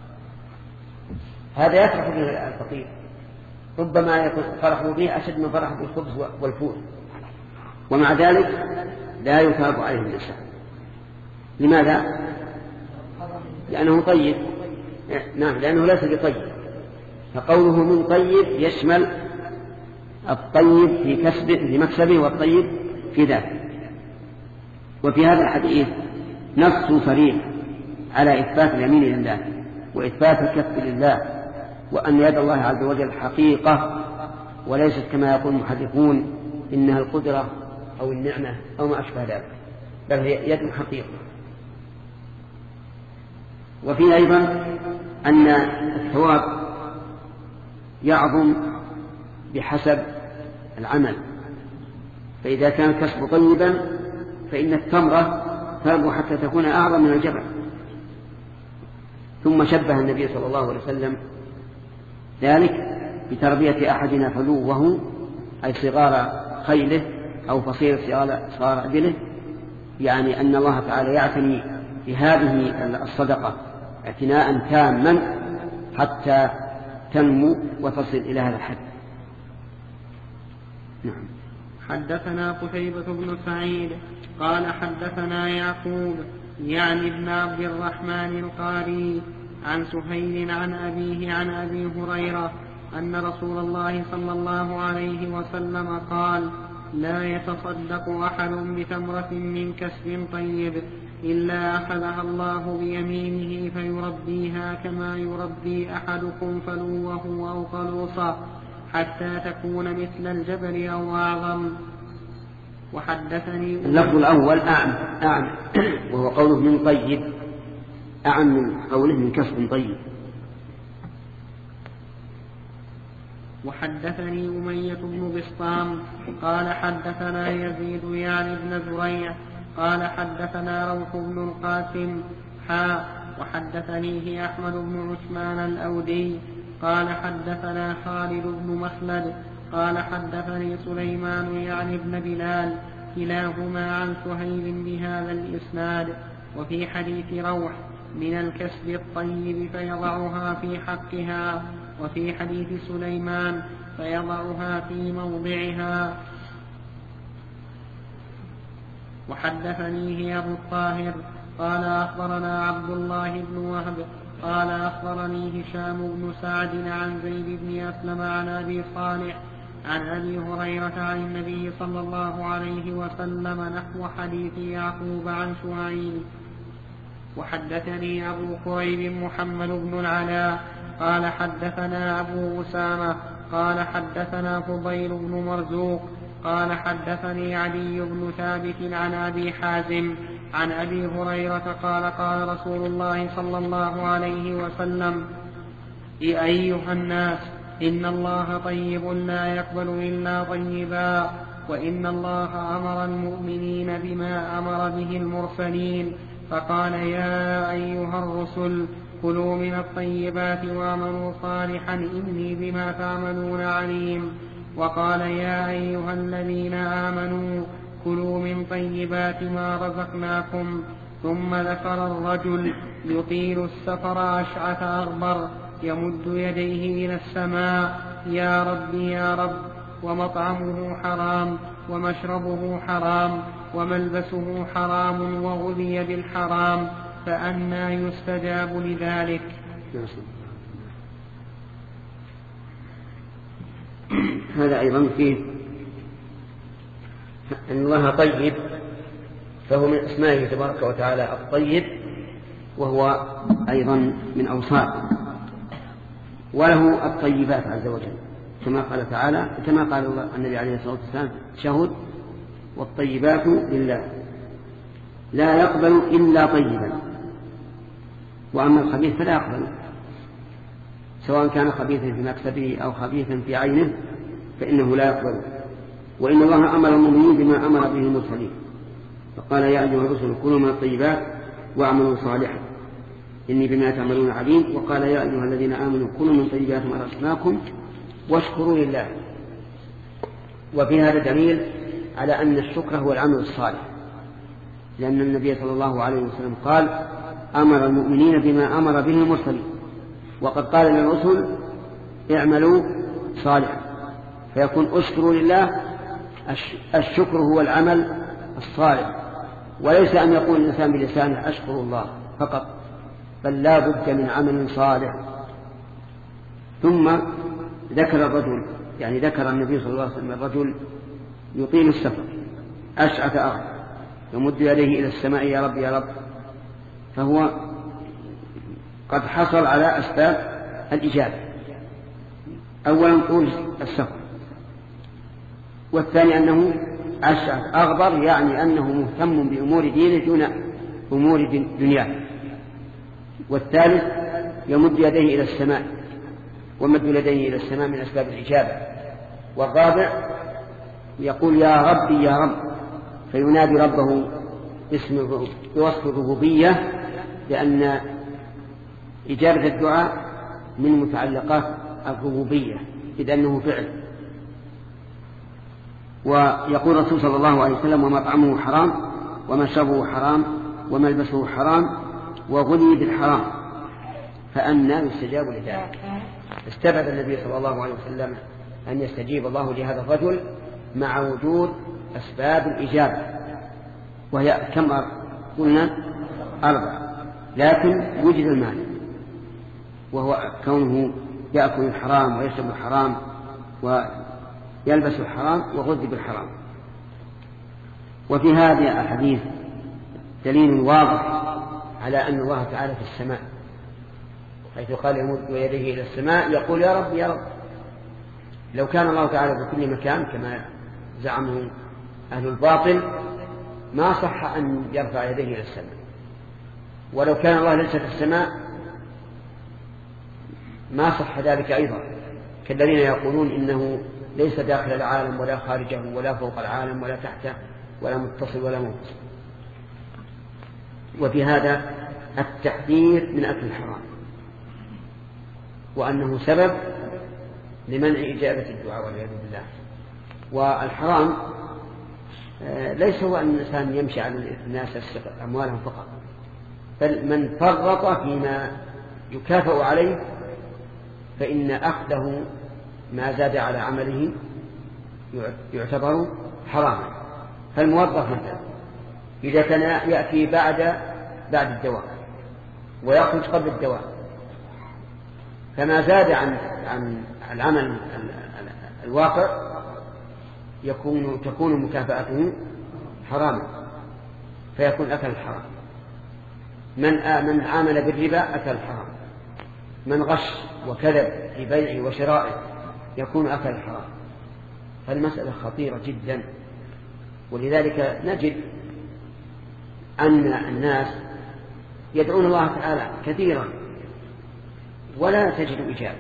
هذا يفرح به الفقير، ربما يكون فرحه به أشد من فرح بالخبز والفول، ومع ذلك لا يثاب عليه الإنسان. لماذا؟ لأنه طيب، نعم لأنه ليس بطيب، فقوله من طيب يشمل الطيب في كسبه في مكسبه والطيب في ذاته. وفي هذا الحديث نص صريح على إثبات اليمين لله وإثبات الكف لله، وأن يد الله عز وجل حقيقة وليست كما يقول المحدثون إنها القدرة أو النعمة أو ما أشبه ذلك، بل هي يد حقيقة. وفي أيضا أن الثواب يعظم بحسب العمل، فإذا كان الكسب طيبا فإن التمرة تربو حتى تكون أعظم من الجبل. ثم شبه النبي صلى الله عليه وسلم ذلك بتربية أحدنا فلوه أي صغار خيله أو فصيل صغار عدله، يعني أن الله تعالى يعتني بهذه الصدقة اعتناء تاما حتى تنمو وتصل إلى هذا الحد. نعم. حدثنا قتيبة بن سعيد قال حدثنا يعقوب يعني ابن عبد الرحمن القاري عن سهيل عن أبيه عن أبي هريرة أن رسول الله صلى الله عليه وسلم قال: لا يتصدق أحد بتمرة من كسب طيب إلا أخذها الله بيمينه فيربيها كما يربي أحدكم فلوه أو قلوصه حتى تكون مثل الجبل أو أعظم. وحدثني اللفظ الأول أعم أعم وهو قوله من طيب، أعم من قوله من كسب طيب. وحدثني أمية بن بسطام قال حدثنا يزيد يعني بن زريع قال حدثنا روح بن القاسم حا وحدثنيه أحمد بن عثمان الأودي قال حدثنا خالد بن مخلد قال حدثني سليمان يعني بن بلال كلاهما عن سهيل بهذا الإسناد. وفي حديث روح من الكسب الطيب فيضعها في حقها، وفي حديث سليمان فيضعها في موضعها. وحدثنيه أبو الطاهر قال أخبرنا عبد الله بن وهب قال أخبرني هشام بن سعد عن زيد بن أسلم عن أبي صالح عن أبي هريرة عن النبي صلى الله عليه وسلم نحو حديث يعقوب عن شعيب. وحدثني أبو كريب محمد بن العلاء قال حدثنا أبو أسامة قال حدثنا فضيل بن مرزوق قال حدثني علي بن ثابت عن أبي حازم عن أبي هريرة قال قال رسول الله صلى الله عليه وسلم: يا أيها الناس إن الله طيب لا يقبل إلا طيبا، وإن الله أمر المؤمنين بما أمر به المرسلين، فقال: يا أيها الرسل كلوا من الطيبات واعملوا صالحا إني بما تعملون عليم. وقال: يا أيها الذين آمنوا كلوا من طيبات ما رزقناكم. ثم ذكر الرجل يطيل السفر أشعث أغبر يمد يديه إلى السماء: يا رب يا رب، ومطعمه حرام ومشربه حرام وملبسه حرام وغذي بالحرام، فأنى يستجاب لذلك. هذا أيضا فيه أن الله طيب، فهو من أسمائه تبارك وتعالى الطيب، وهو أيضا من أوصافه، وله الطيبات عز وجل كما قال تعالى كما قال الله النبي عليه الصلاة والسلام: شهد والطيبات لله لا يقبل إلا طيبا، وأما الخبيث فلا يقبل، سواء كان خبيثا في مكسبه أو خبيثا في عينه فإنه لا يقبل. وإن الله أمر المؤمنين بما أمر به المرسلين، فقال يا أيها الرسل كلوا من الطيبات واعملوا صالحا إني بما تعملون عليم. وقال يا أيها الذين آمنوا كلوا من طيبات ما رزقناكم واشكروا لله. وفي هذا دليل على أن الشكر هو العمل الصالح، لأن النبي صلى الله عليه وسلم قال أمر المؤمنين بما أمر به المرسلين، وقد قال للرسل اعملوا صالحا، فيكون اشكروا لله. الشكر هو العمل الصالح، وليس أن يقول الإنسان بلسانه أشكر الله فقط، بل لا بد من عمل صالح. ثم ذكر الرجل، يعني ذكر النبي صلى الله عليه وسلم الرجل يطيل السفر أشعث أغبر يمد يديه إلى السماء يا رب يا رب، فهو قد حصل على أسباب الإجابة. أولا طول السفر، والثاني أنه أشعث أغبر، يعني أنه مهتم بأمور دينه دون أمور دنياه. والثالث يمد يديه إلى السماء، ومد يديه إلى السماء من أسباب الإجابة. والرابع يقول يا ربي يا رب، فينادي ربه باسم بوصف الربوبية، لأن إجابة الدعاء من متعلقات الربوبية إذ أنه فعل. ويقول الرسول صلى الله عليه وسلم ومطعمه حرام ومشربه حرام وملبسه حرام وغني بالحرام فأنى يستجاب لذلك. استبعد النبي صلى الله عليه وسلم أن يستجيب الله لهذا الرجل مع وجود أسباب الإجابة، وهي كم قلنا أربع، لكن وجد المال، وهو كونه يأكل الحرام ويشرب الحرام ويلبس الحرام وغذي بالحرام. وفي هذه الحديث دليل واضح على أن الله تعالى في السماء، حيث قال يمد يديه إلى السماء يقول يا رب يا رب. لو كان الله تعالى بكل مكان كما زعمه أهل الباطل ما صح أن يرفع يديه إلى السماء، ولو كان الله ليس في السماء ما صح ذلك أيضا، كالذين يقولون إنه ليس داخل العالم ولا خارجه ولا فوق العالم ولا تحته ولا متصل ولا منفصل. وفي هذا التحذير من أكل الحرام، وأنه سبب لمنع إجابة الدعاء والعياذ بالله. والحرام ليس هو أن الإنسان يمشي على الناس يسرق أموالهم فقط، بل من فرط فيما يكافئ عليه فإن أخذه ما زاد على عمله يعتبر حراما. فالموظف مثلا إذا كان يأتي بعد بعد الدواء ويخرج قبل الدواء، فما زاد عن عن العمل الواقع يكون تكون مكافأته حراما، فيكون أكل الحرام. من من عامل بالربا أكل الحرام، من غش وكذب في بيعه وشرائه يكون أكل الحرام. فالمسألة خطيرة جدا، ولذلك نجد أن الناس يدعون الله تعالى كثيرا ولا تجد إجابة.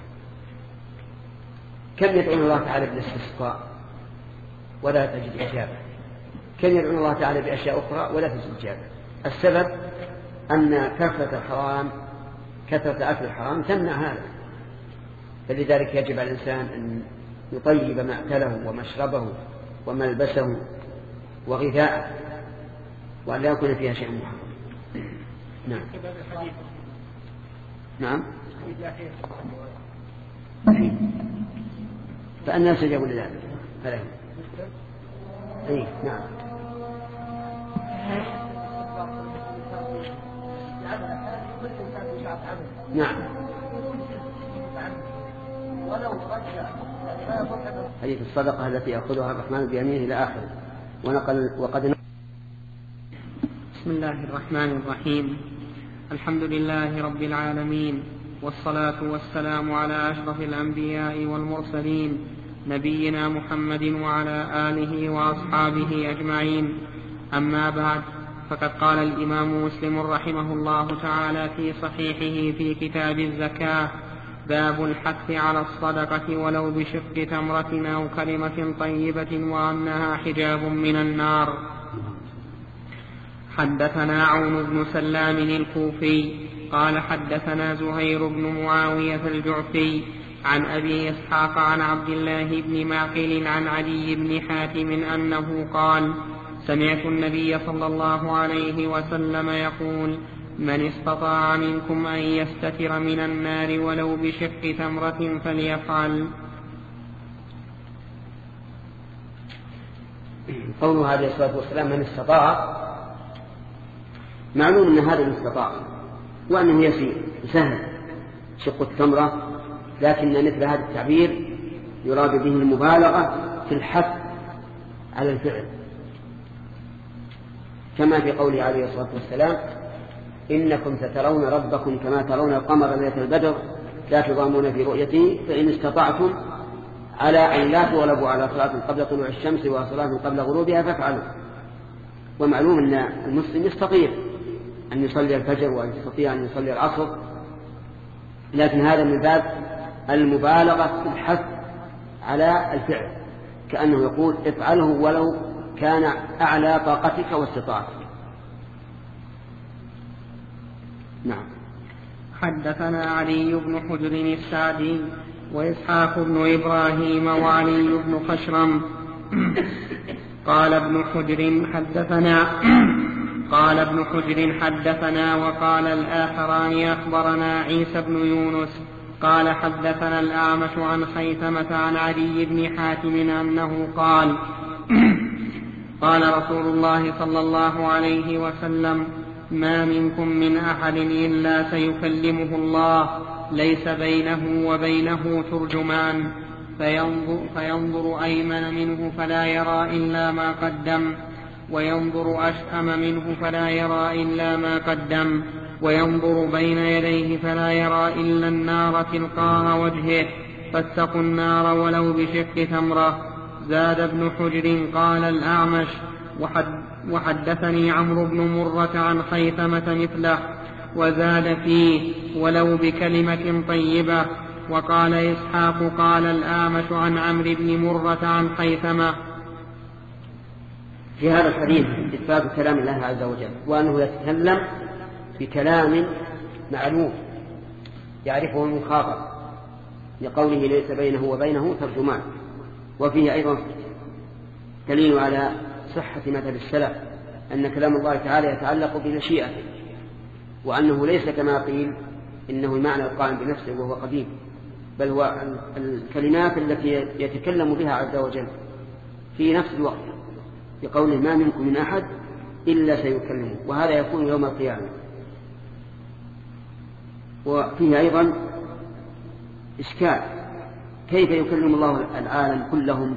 كم يدعون الله تعالى بالاستسقاء ولا تجد إجابة، كم يدعون الله تعالى بأشياء أخرى ولا تجد إجابة. السبب أن كثرة الحرام كثرة أكل الحرام تمنع هذا. فلذلك يجب على الإنسان أن يطيب مأكله ومشربه وملبسه وغذاءه، وأن لا يكون فيها شيء محرم. نعم نعم فأنا سجبوا لذلك فلهم. أي نعم نعم حديث الصدقة التي يأخذها الرحمن بيمينه إلى آخره. ونقل وقد بسم الله الرحمن الرحيم. الحمد لله رب العالمين، والصلاة والسلام على أشرف الأنبياء والمرسلين نبينا محمد وعلى آله وأصحابه أجمعين. أما بعد، فقد قال الإمام مسلم رحمه الله تعالى في صحيحه في كتاب الزكاة: باب الحث على الصدقة ولو بشق تمرة أو كلمة طيبة وأنها حجاب من النار. حدثنا عون بن سلام الكوفي قال حدثنا زهير بن معاوية الجعفي عن أبي إسحاق عن عبد الله بن معقل عن علي بن حاتم أنه قال سمعت النبي صلى الله عليه وسلم يقول من استطاع منكم أن يستتر من النار ولو بشق تمرة فليفعل. قوله عليه الصلاة والسلام من استطاع، معلوم أن هذا الاستطاع وأنه يسير سهل شق التمرة، لكن مثل هذا التعبير يراد به المبالغة في الحث على الفعل، كما في قوله عليه الصلاة والسلام إنكم سترون ربكم كما ترون القمر ليلة البدر لا تضامون في رؤيته فإن استطعتم على أن لا تغلبوا على صلاة قبل طلوع الشمس وصلاة قبل غروبها فافعلوا. ومعلوم أن المسلم يستطيع أن يصلي الفجر وأن يستطيع أن يصلي العصر، لكن هذا من باب المبالغة في الحث على الفعل، كأنه يقول افعله ولو كان أعلى طاقتك واستطاعتك. نعم. حدثنا علي بن حجر السعدي وإسحاق بن إبراهيم وعلي بن خشرم قال ابن حجر حدثنا قال ابن حجر حدثنا وقال الآخران أخبرنا عيسى بن يونس قال حدثنا الأعمش عن خيثمة عن علي بن حاتم أنه قال قال رسول الله صلى الله عليه وسلم ما منكم من أحد إلا سيكلمه الله ليس بينه وبينه ترجمان فينظر, فينظر أيمن منه فلا يرى إلا ما قدم وينظر أشأم منه فلا يرى إلا ما قدم وينظر بين يديه فلا يرى إلا النار تلقاء وجهه فاتقوا النار ولو بشق تمرة. زاد ابن حجر قال الأعمش وحد وحدثني عمرو بن مرة عن خيثمة مثله وزاد فيه ولو بكلمة طيبة. وقال إسحاق قال الأعمش عن عمرو بن مرة عن خيثمة. في هذا الحديث إثبات كلام الله عز وجل وأنه يتكلم بكلام معلوم يعرفه المخاطب لقوله ليس بينه وبينه ترجمان. وفيه أيضا دليل على صحة مذهب السلف أن كلام الله تعالى يتعلق بمشيئته وأنه ليس كما قيل إنه المعنى القائم بنفسه وهو قديم، بل هو الكلمات التي يتكلم بها عز وجل في نفس الوقت بقوله ما منكم من أحد إلا سيكلمه، وهذا يكون يوم القيامة. وفيه أيضا إشكال كيف يكلم الله العالم كلهم.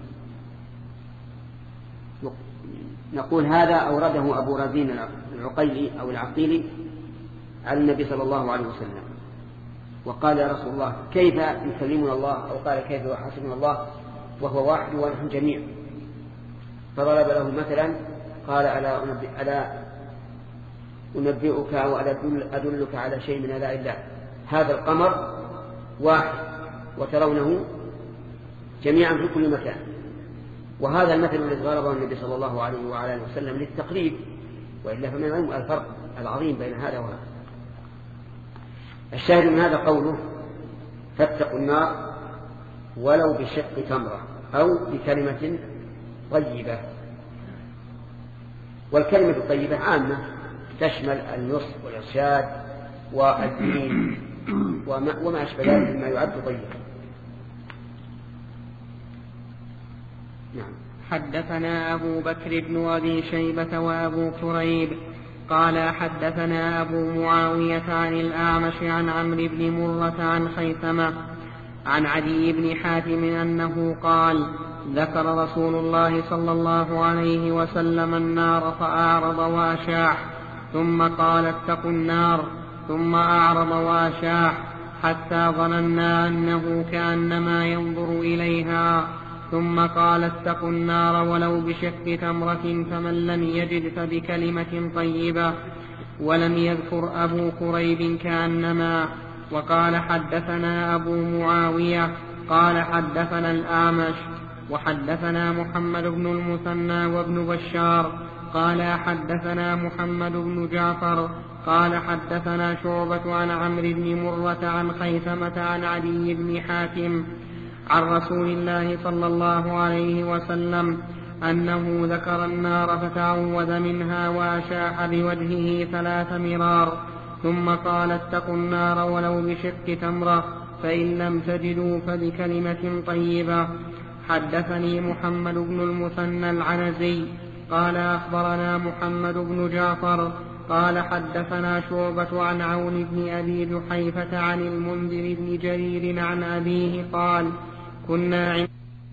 نقول هذا أورده أبو رزين العقيلي أو العقيلي على النبي صلى الله عليه وسلم وقال يا رسول الله كيف يكلمنا الله، أو قال كيف يحاسبنا الله وهو واحد ونحن جميع، فضرب له مثلا قال ألا ألا أنبئك أو ألا أدلك على شيء من آلاء الله، هذا القمر واحد وترونه جميعا في كل مكان. وهذا المثل الذي ضربه النبي صلى الله عليه وعلى اله وسلم للتقريب، وإلا فمن العلم الفرق العظيم بين هذا وهذا. الشاهد من هذا قوله فاتقوا النار ولو بشق تمرة أو بكلمة طيبة. والكلمة الطيبة عامة تشمل النصح والإرشاد والدين وما, وما أشبه ذلك مما يعد طيبا. نعم. حدثنا أبو بكر بن أبي شيبة وأبو كريب قال حدثنا أبو معاوية عن الأعمش عن عمرو بن مرة عن خيثمة عن علي بن حاتم أنه قال ذكر رسول الله صلى الله عليه وسلم النار فأعرض وأشاح ثم قال اتقوا النار ثم أعرض وأشاح حتى ظننا أنه كأنما ينظر إليها ثم قال اتقوا النار ولو بشق تمرة فمن لم يجد فبكلمة طيبة. ولم يذكر أبو كريب كأنما وقال حدثنا أبو معاوية قال حدثنا الأعمش وحدثنا محمد بن المثنى وابن بشار قال حدثنا محمد بن جعفر قال حدثنا شعبة عن عمرو بن مرة عن خيثمة عن عدي بن حاتم عن رسول الله صلى الله عليه وسلم أنه ذكر النار فتعوذ منها وأشاح بوجهه ثلاث مرار ثم قال اتقوا النار ولو بشق تمرة فإن لم تجدوا فبكلمة طيبة. حدثني محمد بن المثنى العنزي قال أخبرنا محمد بن جعفر قال حدثنا شعبة عن عون بن أبي جحيفة عن المنذر بن جرير عن أبيه قال كنا عند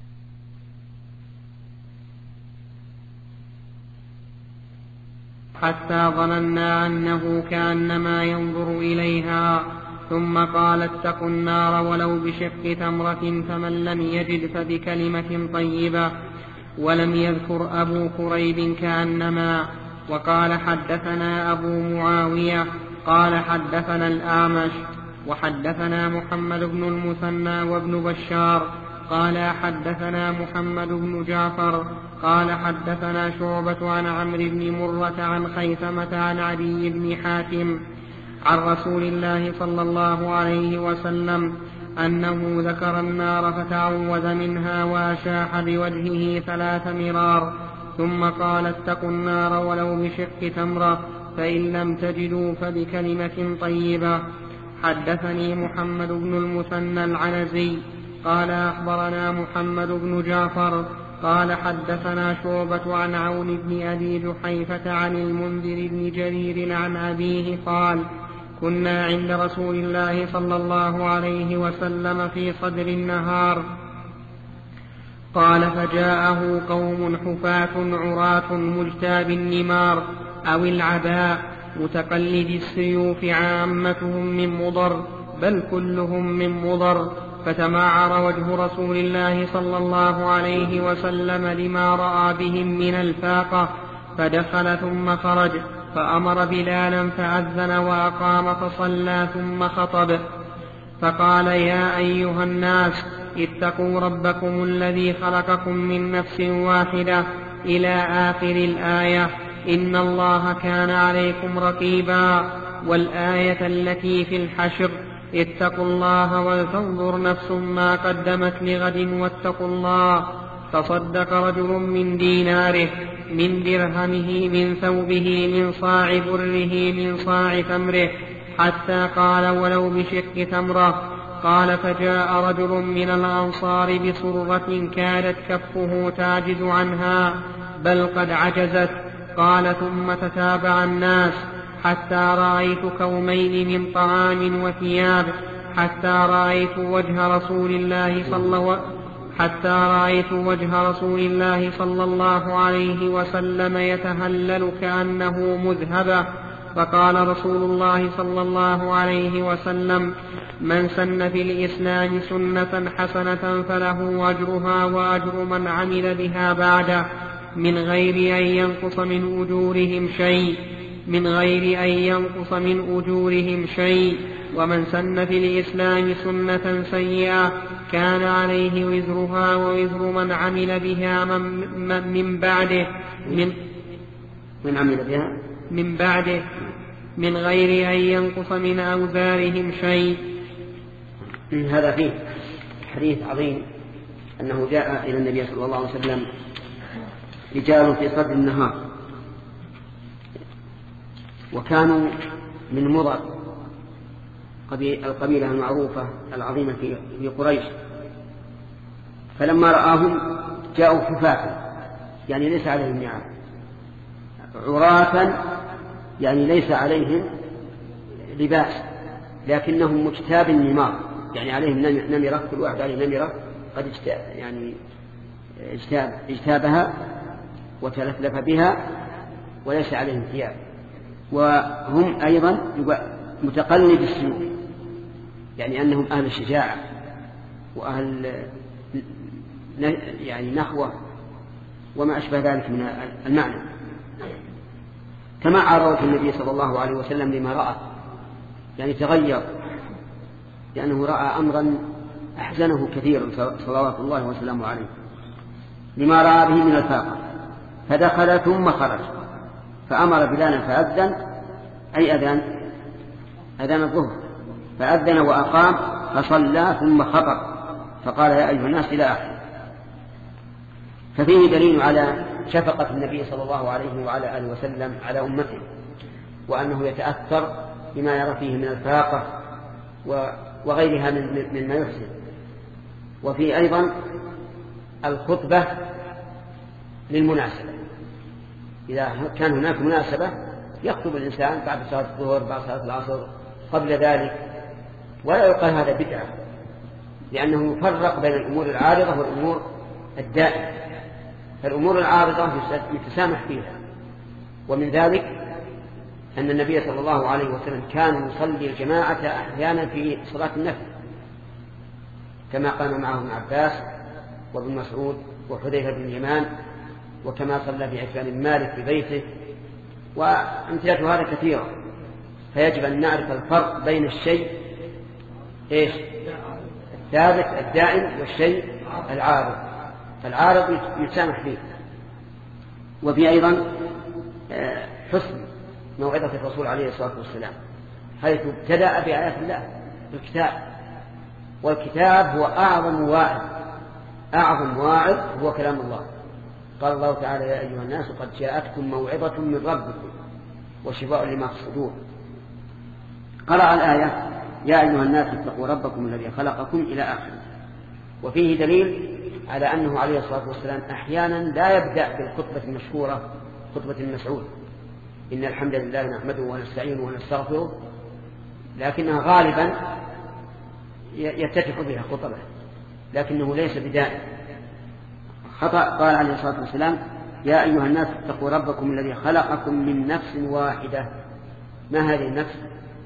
حتى ظننا أنه كأنما ينظر إليها ثم قال اتقوا النار ولو بشق تمرة فمن لم يجد فبكلمة طيبة ولم يذكر أبو كريب كأنما. وقال حدثنا أبو معاوية قال حدثنا الأعمش وحدثنا محمد بن المثنى وابن بشار قال حدثنا محمد بن جعفر قال حدثنا شعبة عن عمرو بن مرة عن خيثمة عن عدي بن حاتم عن رسول الله صلى الله عليه وسلم أنه ذكر النار فتعوذ منها وأشاح بوجهه ثلاث مرار ثم قال اتقوا النار ولو بشق تمرة فإن لم تجدوا فبكلمة طيبة. حدثني محمد بن المثنى العنزي قال أخبرنا محمد بن جعفر قال حدثنا شعبة عن عون بن أبي جحيفة عن المنذر بن جرير عن أبيه قال كنا عند رسول الله صلى الله عليه وسلم في صدر النهار قال فجاءه قوم حفاة عراة مجتاب النمار أو العباء متقلد السيوف عامتهم من مضر بل كلهم من مضر فتمعر وجه رسول الله صلى الله عليه وسلم لما رأى بهم من الفاقة فدخل ثم خرج فأمر بلالا فأذن وأقام فصلى ثم خطب فقال يا أيها الناس اتقوا ربكم الذي خلقكم من نفس واحدة إلى آخر الآية إن الله كان عليكم رقيبا. والآية التي في الحشر اتقوا الله ولتنظر نفس ما قدمت لغد واتقوا الله. تصدق رجل من ديناره من درهمه من ثوبه من صاع بره من صاع تمره حتى قال ولو بشق تمرة. قال فجاء رجل من الأنصار بصرة كادت كفه تعجز عنها بل قد عجزت. قال ثم تتابع الناس حتى رأيت كومين من طعام وثياب حتى رأيت وجه رسول الله صلى حتى رأيت وجه رسول الله صلى الله عليه وسلم يتهلل كأنه مذهبة. فقال رسول الله صلى الله عليه وسلم من سن في الإسلام سنة حسنة فله أجرها وأجر من عمل بها بعده من غير أن ينقص من أجورهم شيء من غير أن ينقص من أجورهم شيء ومن سن في الإسلام سنة سيئة كان عليه وزرها ووزر من عمل بها من, من بعده من, من عمل بها من بعده من غير أن ينقص من أوزارهم شيء. هذا فيه حديث عظيم أنه جاء إلى النبي صلى الله عليه وسلم رجال في صدر النهار وكانوا من مضر القبيلة المعروفة العظيمة في قريش. فلما رآهم جاءوا حفاة يعني ليس عليهم نعم عراة يعني ليس عليهم لباس لكنهم مجتاب النمار يعني عليهم نمرة كل واحد عليه نمرة قد اجتاب يعني اجتاب اجتابها وتلفلف بها وليس عليهم ثياب. وهم أيضا متقلد السيوف يعني أنهم أهل الشجاعة وأهل يعني نخوة وما أشبه ذلك من المعنى. تمعر وجه النبي صلى الله عليه وسلم لما رأى يعني تغير لأنه رأى أمرا أحزنه كثيرا صلوات الله وسلامه عليه لما رأى به من الفاقة، فدخل ثم خرج فأمر بلالا فأذن، أي أذان أذان الظهر، فأذن وأقام فصلى ثم خطب فقال يا أيها الناس إلى آخره. ففيه دليل على شفقة النبي صلى الله عليه وعلى آله وسلم على أمته، وأنه يتأثر بما يرى فيه من الفاقة وغيرها مما يحسن. وفي أيضا الخطبة للمناسبة، إذا كان هناك مناسبة يخطب الإنسان بعد صلاة الظهر بعد صلاة العصر قبل ذلك، ولا يقال هذا بدعة، لأنه فرق بين الأمور العارضة والأمور الدائمة. فالأمور العارضة يتسامح فيها، ومن ذلك أن النبي صلى الله عليه وسلم كان يصلي الجماعة أحيانا في صلاة النفل، كما قام معه ابن عباس وابن مسعود وحذيفة بن اليمان، وكما صلى في عثمان بن مالك في بيته، وأمثلة هذا كثيرة. فيجب أن نعرف الفرق بين الشيء إيش الثابت الدائم والشيء العارض. فالعارض يتسامح فيه. وفي أيضا حسن موعظة الرسول عليه الصلاة والسلام، حيث ابتدأ بآيات الله الكتاب، والكتاب هو أعظم واعظ، أعظم واعظ هو كلام الله. قال الله تعالى يا أيها الناس قد جاءتكم موعظة من ربكم وشفاء لما في الصدور. قرأ الآية يا أيها الناس اتقوا ربكم الذي خلقكم إلى آخره. وفيه دليل على أنه عليه الصلاة والسلام أحيانا لا يبدأ بالخطبة المشهورة خطبة المسعود إن الحمد لله نحمده ونستعينه ونستغفره، لكنها غالبا يفتتح بها خطبه، لكنه ليس بدائم. خطأ. قال عليه الصلاة والسلام يا أيها الناس اتقوا ربكم الذي خلقكم من نفس واحدة. ما هذه النفس؟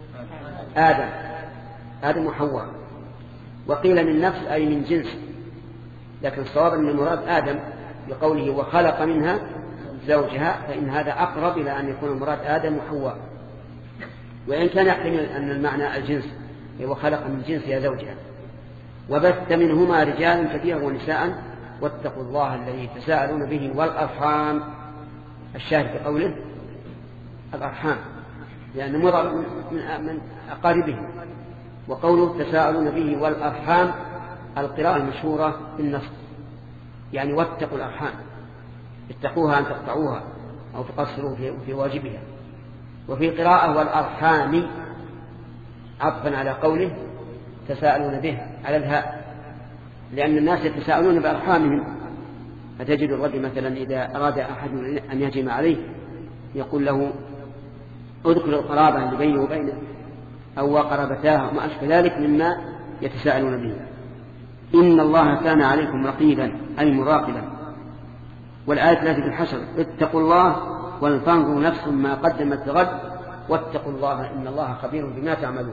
آدم آدم وحواء. وقيل من نفس أي من جنس، لكن الصواب أن المراد آدم بقوله وخلق منها زوجها، فإن هذا أقرب إلى أن يكون المراد آدم وحواء، وإن كان يحتمل أن المعنى الجنس وخلق من جنسها زوجها. وبث منهما رجالا كثيرا ونساء واتقوا الله الذي تساءلون به والأرحام. الشاهد في قوله الأرحام لأن مضر من أقاربهم. وقوله تساءلون به والأرحام القراءة المشهورة في النص، يعني واتقوا الأرحام، اتقوها أن تقطعوها أو تقصروا في واجبها. وفي قراءة والأرحام عطفا على قوله تساءلون به على الهاء، لأن الناس يتساءلون بأرحامهم. فتجد الرجل مثلا إذا أراد أحد أن يهجم عليه يقول له اذكر القرابة اللي بينه وبينه أو قرابتاه وما أشبه ذلك مما يتساءلون به. إن الله كان عليكم رقيبا أي مراقبا. والآية التي في الحشر اتقوا الله ولتنظر نفس ما قدمت لغد واتقوا الله إن الله خبير بما تعملون.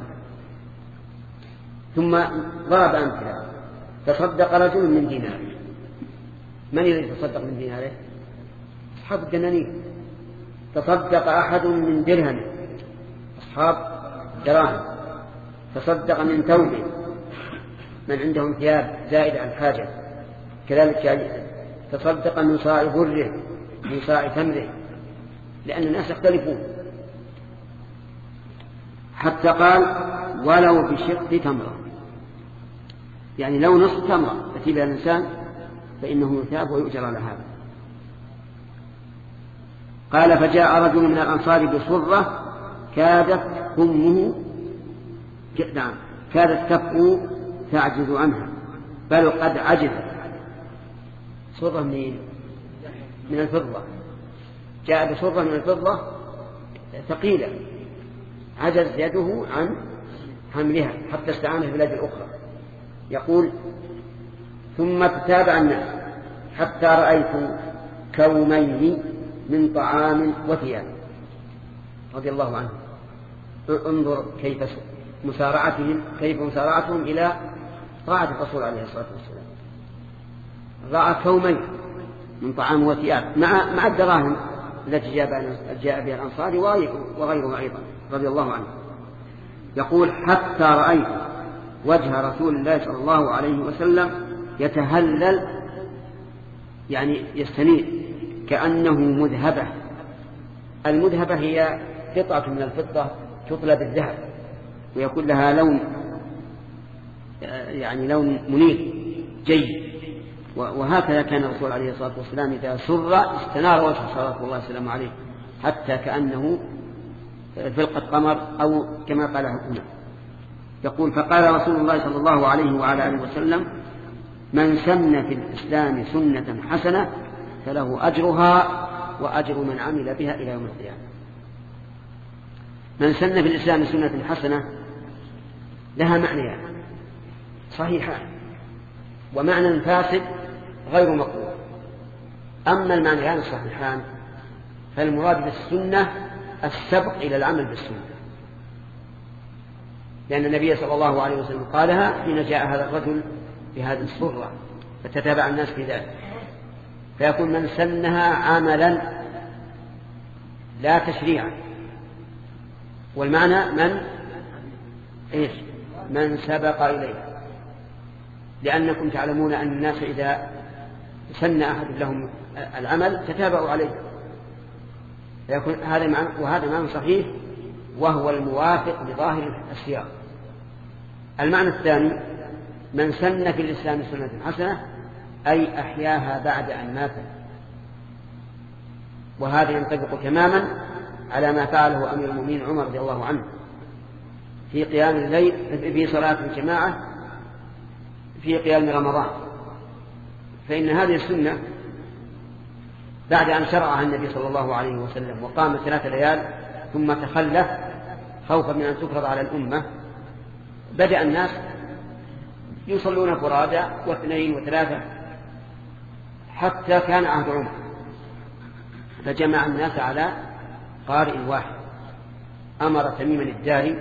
ثم ضرب أمثلة. تصدق رجل من دينار. من الذي تصدق من ديناره؟ أصحاب الدنانير. تصدق أحد من درهم، أصحاب دراهم. تصدق من ثوبه، من عندهم ثياب زائد عن حاجة. كذلك تصدق من صاع بره، من صاع تمره، لأن الناس يختلفون. حتى قال ولو بشق تمره، يعني لو نصف تمره يأتي بها الإنسان فإنه يثاب ويؤجر على هذا. قال فجاء رجل من الأنصار بصرة كادت أمه نعم كادت كفه تعجز عنها بل قد عجزت. صرة من من الفضة، جاء بصرة من الفضة ثقيلة عجز يده عن حملها حتى استعان في البلاد الأخرى. يقول ثم تتابع الناس حتى رأيت كومين من طعام وثياب رضي الله عنه. انظر كيف مسارعتهم كيف مسارعتهم إلى طاعة الرسول عليه الصلاة والسلام. رأى كومين من طعام وثياب مع مع الدراهم التي جاء بها الأنصار وغيره أيضا رضي الله عنه. يقول حتى رأيت وجه رسول الله صلى الله عليه وسلم يتهلل يعني يستنير كأنه مذهبة. المذهبة هي قطعة من الفضة تطلى بالذهب ويكون لها لون يعني لون منير جيد، وهكذا كان الرسول عليه الصلاة والسلام إذا سر استنار وجهه صلى الله عليه وسلم عليه حتى كأنه فلقة قمر أو كما قال عمر. يقول فقال رسول الله صلى الله عليه وعلى آله وسلم من سن في الإسلام سنة حسنة فله أجرها وأجر من عمل بها إلى يوم القيامة. من سن في الإسلام سنة حسنة لها معنيان صحيحان ومعنى فاسد غير مقبول. أما المعنيان الصحيحان فالمراد بالسنة السبق إلى العمل بالسنة، لأن النبي صلى الله عليه وسلم قالها حين جاء هذا الرجل بهذه الصرة فتتابع الناس في ذلك، فيكون من سنها عملا لا تشريعا. والمعنى من إيش؟ من سبق إليه، لأنكم تعلمون أن الناس إذا سن أحد لهم العمل تتابعوا عليه، فيكون هذا معنى وهذا معنى صحيح وهو الموافق لظاهر السياق. المعنى الثاني من سن في الإسلام سنة حسنة أي أحياها بعد أن مات، وهذا ينطبق تماما على ما فعله أمير المؤمنين عمر رضي الله عنه في قيام الليل في صلاة الجماعة في قيام رمضان. فإن هذه السنة بعد أن شرعها النبي صلى الله عليه وسلم وقام ثلاث ليال ثم تخلف خوفا من أن تفرض على الأمة، بدأ الناس يصلون فرادى واثنين وثلاثة حتى كان عهد عمر، فجمع الناس على قارئ واحد. أمر تميما الداري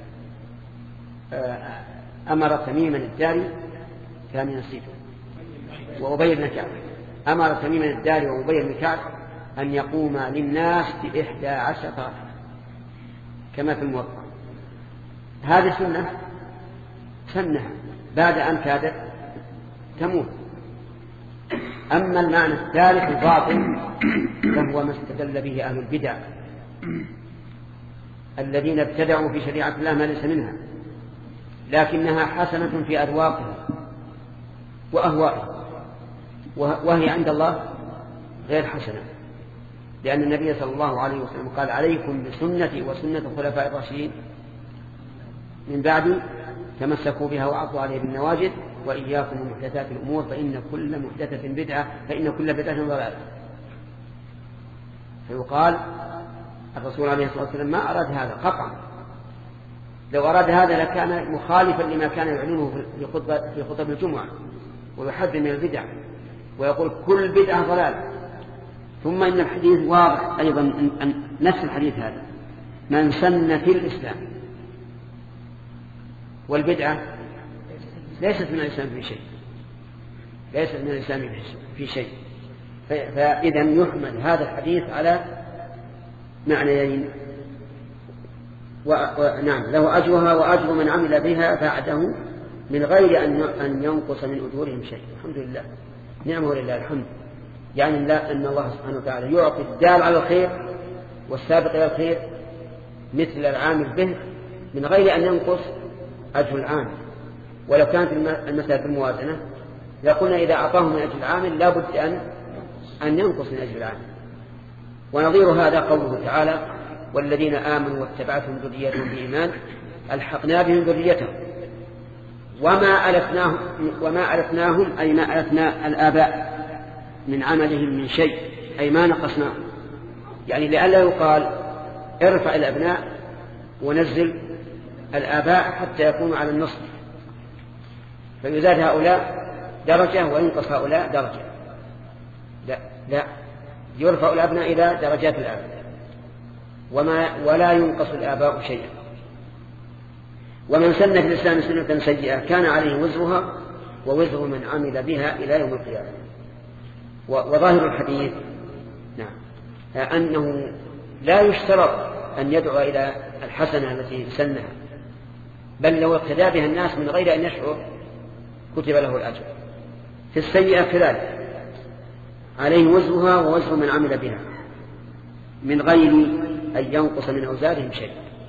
أمر تميما الداري كان نسيته وأبي بن كعب أمر تميما الداري وأبي بن كعب أن يقوم للناس بإحدى عشر ركعة كما في الموطأ. هذه سنة سنها بعد أن كادت تموت. أما المعنى الثالث الباطل فهو ما استدل به أهل البدع الذين ابتدعوا في شريعة الله ما ليس منها، لكنها حسنة في أذواقها وأهوائها، وهي عند الله غير حسنة، لأن النبي صلى الله عليه وسلم قال عليكم بسنتي وسنة الخلفاء الراشدين من بعدي تمسكوا بها وعضوا عليها بالنواجذ وإياكم ومحدثات الأمور فإن كل محدثة بدعة فإن كل بدعة ضلالة. فيقال الرسول عليه الصلاة والسلام ما أراد هذا قطعا، لو أراد هذا لكان مخالفا لما كان يعلنه في خطبة في خطب الجمعة ويحذر من البدع ويقول كل بدعة ضلالة. ثم إن الحديث واضح أيضا أن نفس الحديث هذا من سن في الإسلام، والبدعة ليست من الإسلام في شيء ليست من الإسلام في شيء فإذا يحمل هذا الحديث على معنيين ونعم له أجرها وأجر من عمل بها بعده من غير أن ينقص من أجورهم شيء. الحمد لله نعمه ولله الحمد. يعني لا أن الله سبحانه وتعالى يعطي الدال على الخير والسابق إلى الخير مثل العامل به من غير أن ينقص أجر العامل. ولو كانت المسألة بالموازنة لقلنا إذا أعطاه من أجر العامل لا بد أن أن ينقص من أجر العامل. ونظير هذا قوله تعالى والذين آمنوا واتبعتهم ذريتهم بإيمان ألحقنا بهم ذريتهم وما ألفناهم وما ألفناهم أي ما ألفنا الآباء من عملهم من شيء أي ما نقصناهم. يعني لئلا يقال ارفع الأبناء ونزل الآباء حتى يكونوا على النصف فيزاد هؤلاء درجة وينقص هؤلاء درجة. لا لا يرفع الأبناء إلى درجات الآباء وما ولا ينقص الآباء شيئا. ومن سن في الإسلام سنة سيئة كان عليه وزرها ووزر من عمل بها إلى يوم القيامة. وظاهر الحديث نعم أنه لا يشترط أن يدعو إلى الحسنة التي سنها بل لو اقتدى بها الناس من غير أن يشعر كتب له الأجر. في السيئة كذلك عليه وزرها ووزر من عمل بها من غير أن ينقص من أوزارهم شيء.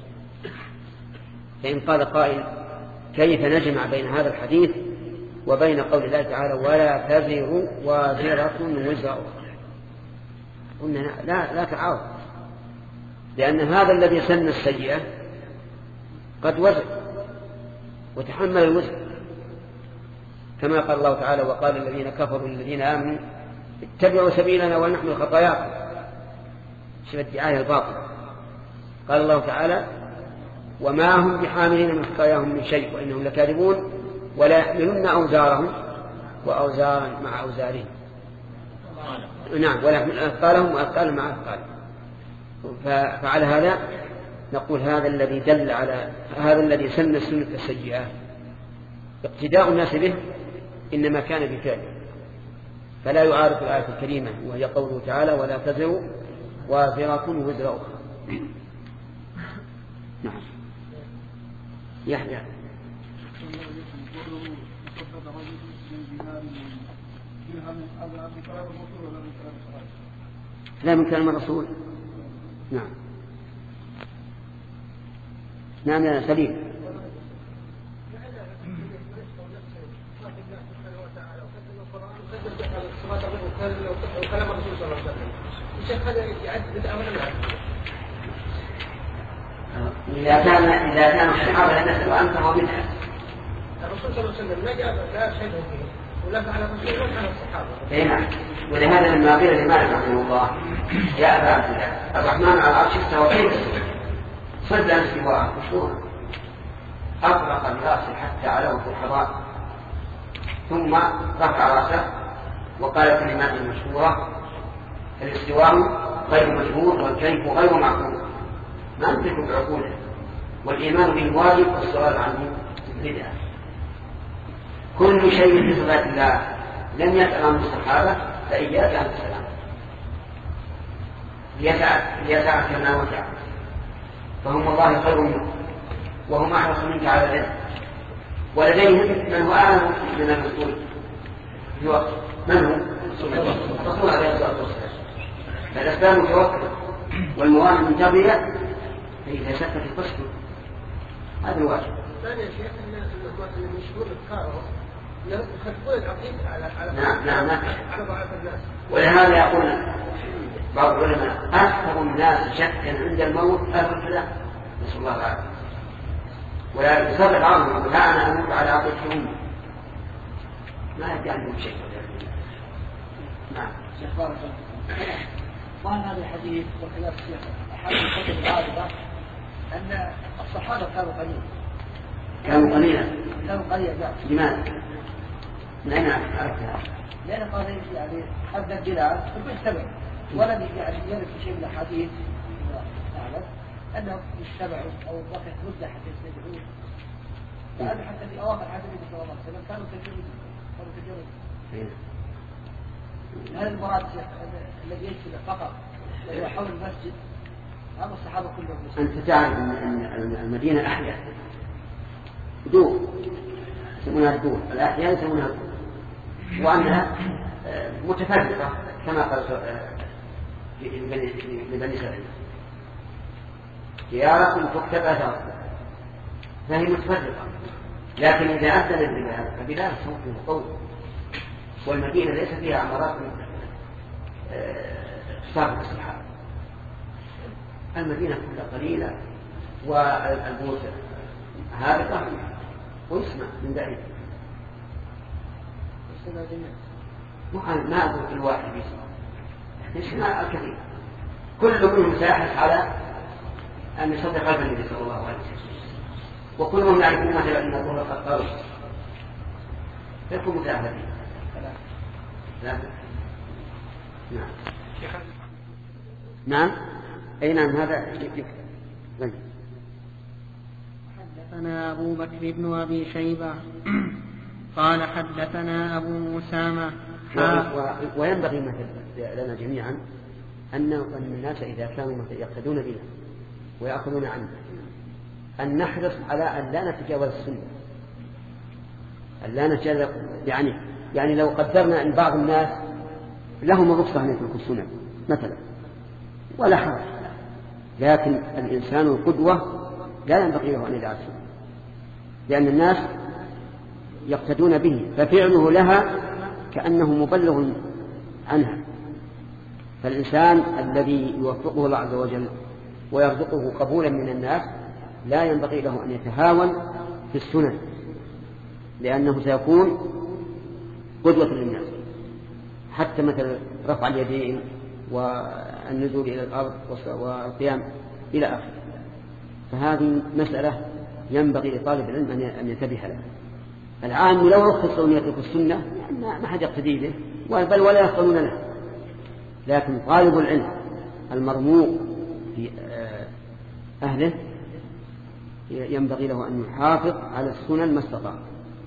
فإن قال قائل كيف نجمع بين هذا الحديث وبين قول الله تعالى ولا تزر وازرة وزر أخرى؟ قلنا لا, لا تعارض، لأن هذا الذي سن السيئة قد وزر وتحمل الوزر، كما قال الله تعالى وقال الذين كفروا للذين آمنوا اتبعوا سبيلنا ونحمل خطاياكم. شوف الدعاية الباطلة. قال الله تعالى وما هم بحاملين من خطاياهم من شيء وإنهم لكاذبون ولا يحملن أوزارهم وأوزارا مع أوزارهم. نعم، ولا يحملن أثقالهم وأثقالا مع أثقالهم. فعلى هذا نقول هذا الذي دل على هذا الذي سن السنة السيئة اقتداء الناس به إنما كان بفعله، فلا يعارض الآية الكريمة وهي قوله تعالى ولا تزر وازرة وزر أخرى. نعم. يحيى لا من كلام الرسول. نعم نعم يا سليم. وكلام الرسول صلى الله عليه وسلم الشيخ هذا يعد بدعة ولا لا؟ إذا كان إذا كان الصحابة الناس وأنكروا بدعة الرسول صلى الله عليه وسلم لا جاب لا شهد فيه ولا فعل الرسول ولا فعل الصحابة. إيه نعم. ولهذا لما قيل لمالك رحمه الله يا أبا عبد الله الرحمن على العرش استوى كيف صد عن استواءه مشهورا أطلق برأسه حتى علوه في الحضار ثم رفع رأسه وقال كلمات مشهورة الاستواء غير مشهور والكيف غير معقول ما ندرك بعقوله والإيمان به واجب والسؤال عنه بدعة. كل شيء في صفات الله لم يسأل عنه الصحابة فإياك أن تسأل عنه ليسعك كما وسع فهم الله خير منه وهم أحرص منك على العلم ولديهم من هو أعلم من المسؤول في وقت من هو؟ الرسول عليه الصلاة والسلام. فالأسباب متوفرة والموانع منتظرة فإذا شك في قصده هذا الواجب. ثاني يا شيخ أن المشهور الكارو يخفون العقيدة على على نعم نعم على ضعف الناس. ولهذا يقول بعض العلماء أكثر الناس شكا عند الموت أهل الكلام نسأل الله العافية ولا يصرف عنهم لا أنا أموت على عقيدتهم ما يدعي عنهم شيء. نعم. شيخ بارك الله. ظاهر هذا الحديث وخلاف الشيخ أحد الكتب العارضة أن الصحابة كانوا قليلا. كانوا قليلا. كانوا قليلا. لماذا؟ من أين عرفتها؟ لأن قال يعني حد البلاد فبيتبع ولم يعني يرد شيء من الحديث نعلم أنهم يجتمعوا أو وقت مدة حتى يستمعون. فهذا حتى في أواخر حديث النبي صلى الله عليه وسلم كانوا كثيرين كانوا كثيرين. هذا المراد الذي يجتمع فقط وهو حول المسجد هذا الصحابة كلهم. أنت تعرف أن المدينة أحياء دور يسمونها الدور الأحياء يسمونها الدور وأنها متفرقة كما قال لبني سعيد زيارة تكتب أثر فهي متفرقة. لكن إذا أذن البلاد فبلاد صوته قوي والمدينة ليس فيها عمارات صافة الصحابة. المدينة كلها قليلة والبيوت هابطة ويسمع من بعيد. ما أقول كل واحد يسمع يسمع الكثير كل منهم سيحرص على أن يصدق قلب النبي صلى الله عليه وسلم وكلهم يعرفون مثلا أن الله قد قال فيكون متأهلين. لا نعم نعم أي نعم هذا يكتب. حدثنا أبو بكر بن أبي شيبة قال حدثنا أبو أسامة وينبغي مثل لنا جميعا أن الناس إذا كانوا يقتدون بنا ويأخذون عنه أن نحرص على أن لا نتجاوز السنة، أن لا نتجاوز يعني يعني لو قدرنا أن بعض الناس لهم الرخصة أن يتركوا السنة مثلا ولا حرج، لكن الإنسان القدوة لا ينبغي له أن يدع السنة، لأن الناس يقتدون به، ففعله لها كأنه مبلغ عنها. فالإنسان الذي يوفقه الله عز وجل ويرزقه قبولا من الناس لا ينبغي له أن يتهاون في السنن، لأنه سيكون قدوة للناس، حتى مثل رفع اليدين والنزول إلى الأرض والقيام إلى آخره. فهذه مسألة ينبغي لطالب العلم أن ينتبه لها. العام لو رخص أن يترك السنة ما حد يقتدي به بل ولا يفضلون له، لكن طالب العلم المرموق في أهله ينبغي له أن يحافظ على السنن ما استطاع.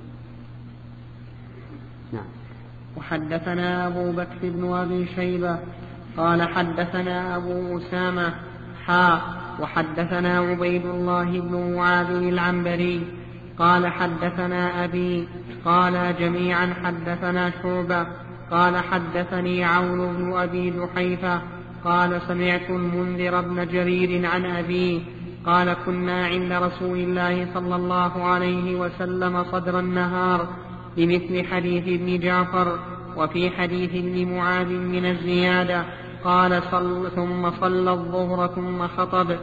نعم. وحدثنا أبو بكر بن أبي شيبة قال حدثنا أبو أسامة حا وحدثنا عبيد الله بن معاذ العنبري قال حدثنا أبي قال جميعا حدثنا شعبة قال حدثني عون بن أبي جحيفة قال سمعت المنذر بن جرير عن أبيه قال كنا عند رسول الله صلى الله عليه وسلم صدر النهار بمثل حديث ابن جعفر، وفي حديث ابن معاذ من الزيادة قال صل ثم صلى الظهر ثم خطب.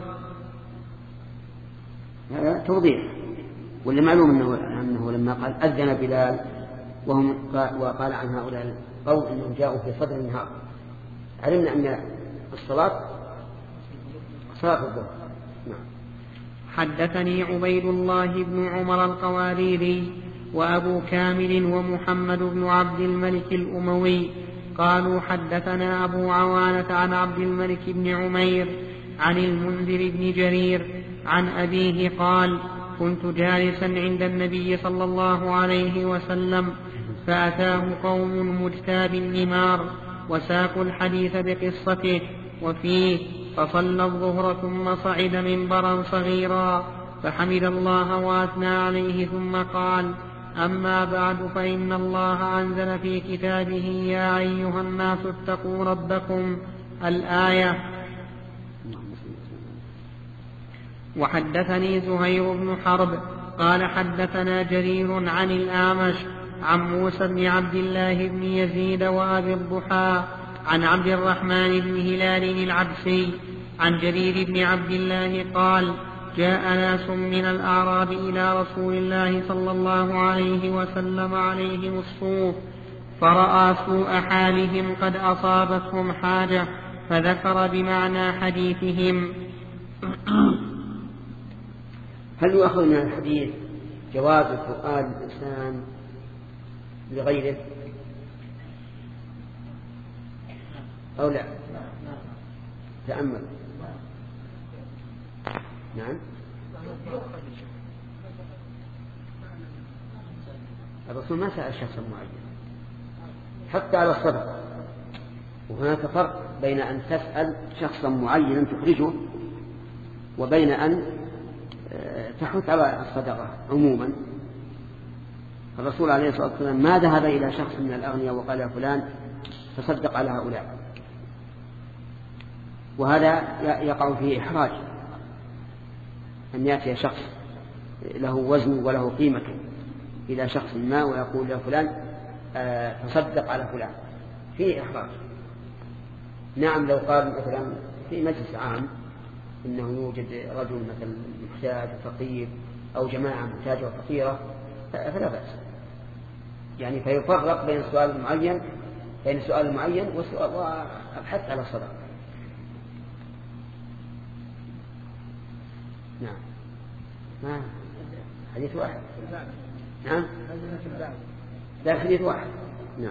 هذا توضيح، واللي معلوم أنه, أنه لما قال أذن بلال وهم وقال عن هؤلاء القوم أنهم جاءوا في صدر النهار، علمنا أن الصلاة صلاة الظهر. نعم. حدثني عبيد الله بن عمر القواريري وأبو كامل ومحمد بن عبد الملك الأموي قالوا حدثنا أبو عوانة عن عبد الملك بن عمير عن المنذر بن جرير عن أبيه قال كنت جالسا عند النبي صلى الله عليه وسلم فأتاه قوم مجتاب النمار وساقوا الحديث بقصته وفيه فصلى الظهر ثم صعد منبرا صغيرا فحمد الله وأثنى عليه ثم قال أما بعد فإن الله أنزل في كتابه يا أيها الناس اتقوا ربكم الآية. وحدثني زهير بن حرب قال حدثنا جرير عن الأعمش عن موسى بن عبد الله بن يزيد وأبي الضحى عن عبد الرحمن بن هلال العبسي عن جرير بن عبد الله قال جاء ناس من الأعراب إلى رسول الله صلى الله عليه وسلم عليهم الصوف فرأى سوء حالهم قد أصابتهم حاجة فذكر بمعنى حديثهم. هل يؤخذ من الحديث جواز سؤال الإنسان لغيره أو لا؟ تأمل. نعم. الرسول ما سأل شخصا معين حتى على الصدقة، وهناك فرق بين أن تسأل شخصا معينا تخرجه وبين أن تحث على الصدقة عموما. الرسول عليه الصلاة والسلام ما ذهب إلى شخص من الأغنياء وقال يا فلان تصدق على هؤلاء، وهذا يقع فيه إحراج أن يأتي شخص له وزن وله قيمة إلى شخص ما ويقول يا فلان تصدق على فلان، فيه إحراج. نعم لو قال مثلا في مجلس عام إنه يوجد رجل مثلا محتاج وفقير أو جماعة محتاجة وفقيرة فلا بأس، يعني فيفرق بين السؤال المعين بين السؤال المعين والبحث على الصدقة. نعم. ما حديث واحد. نعم. لا حديث واحد. نعم.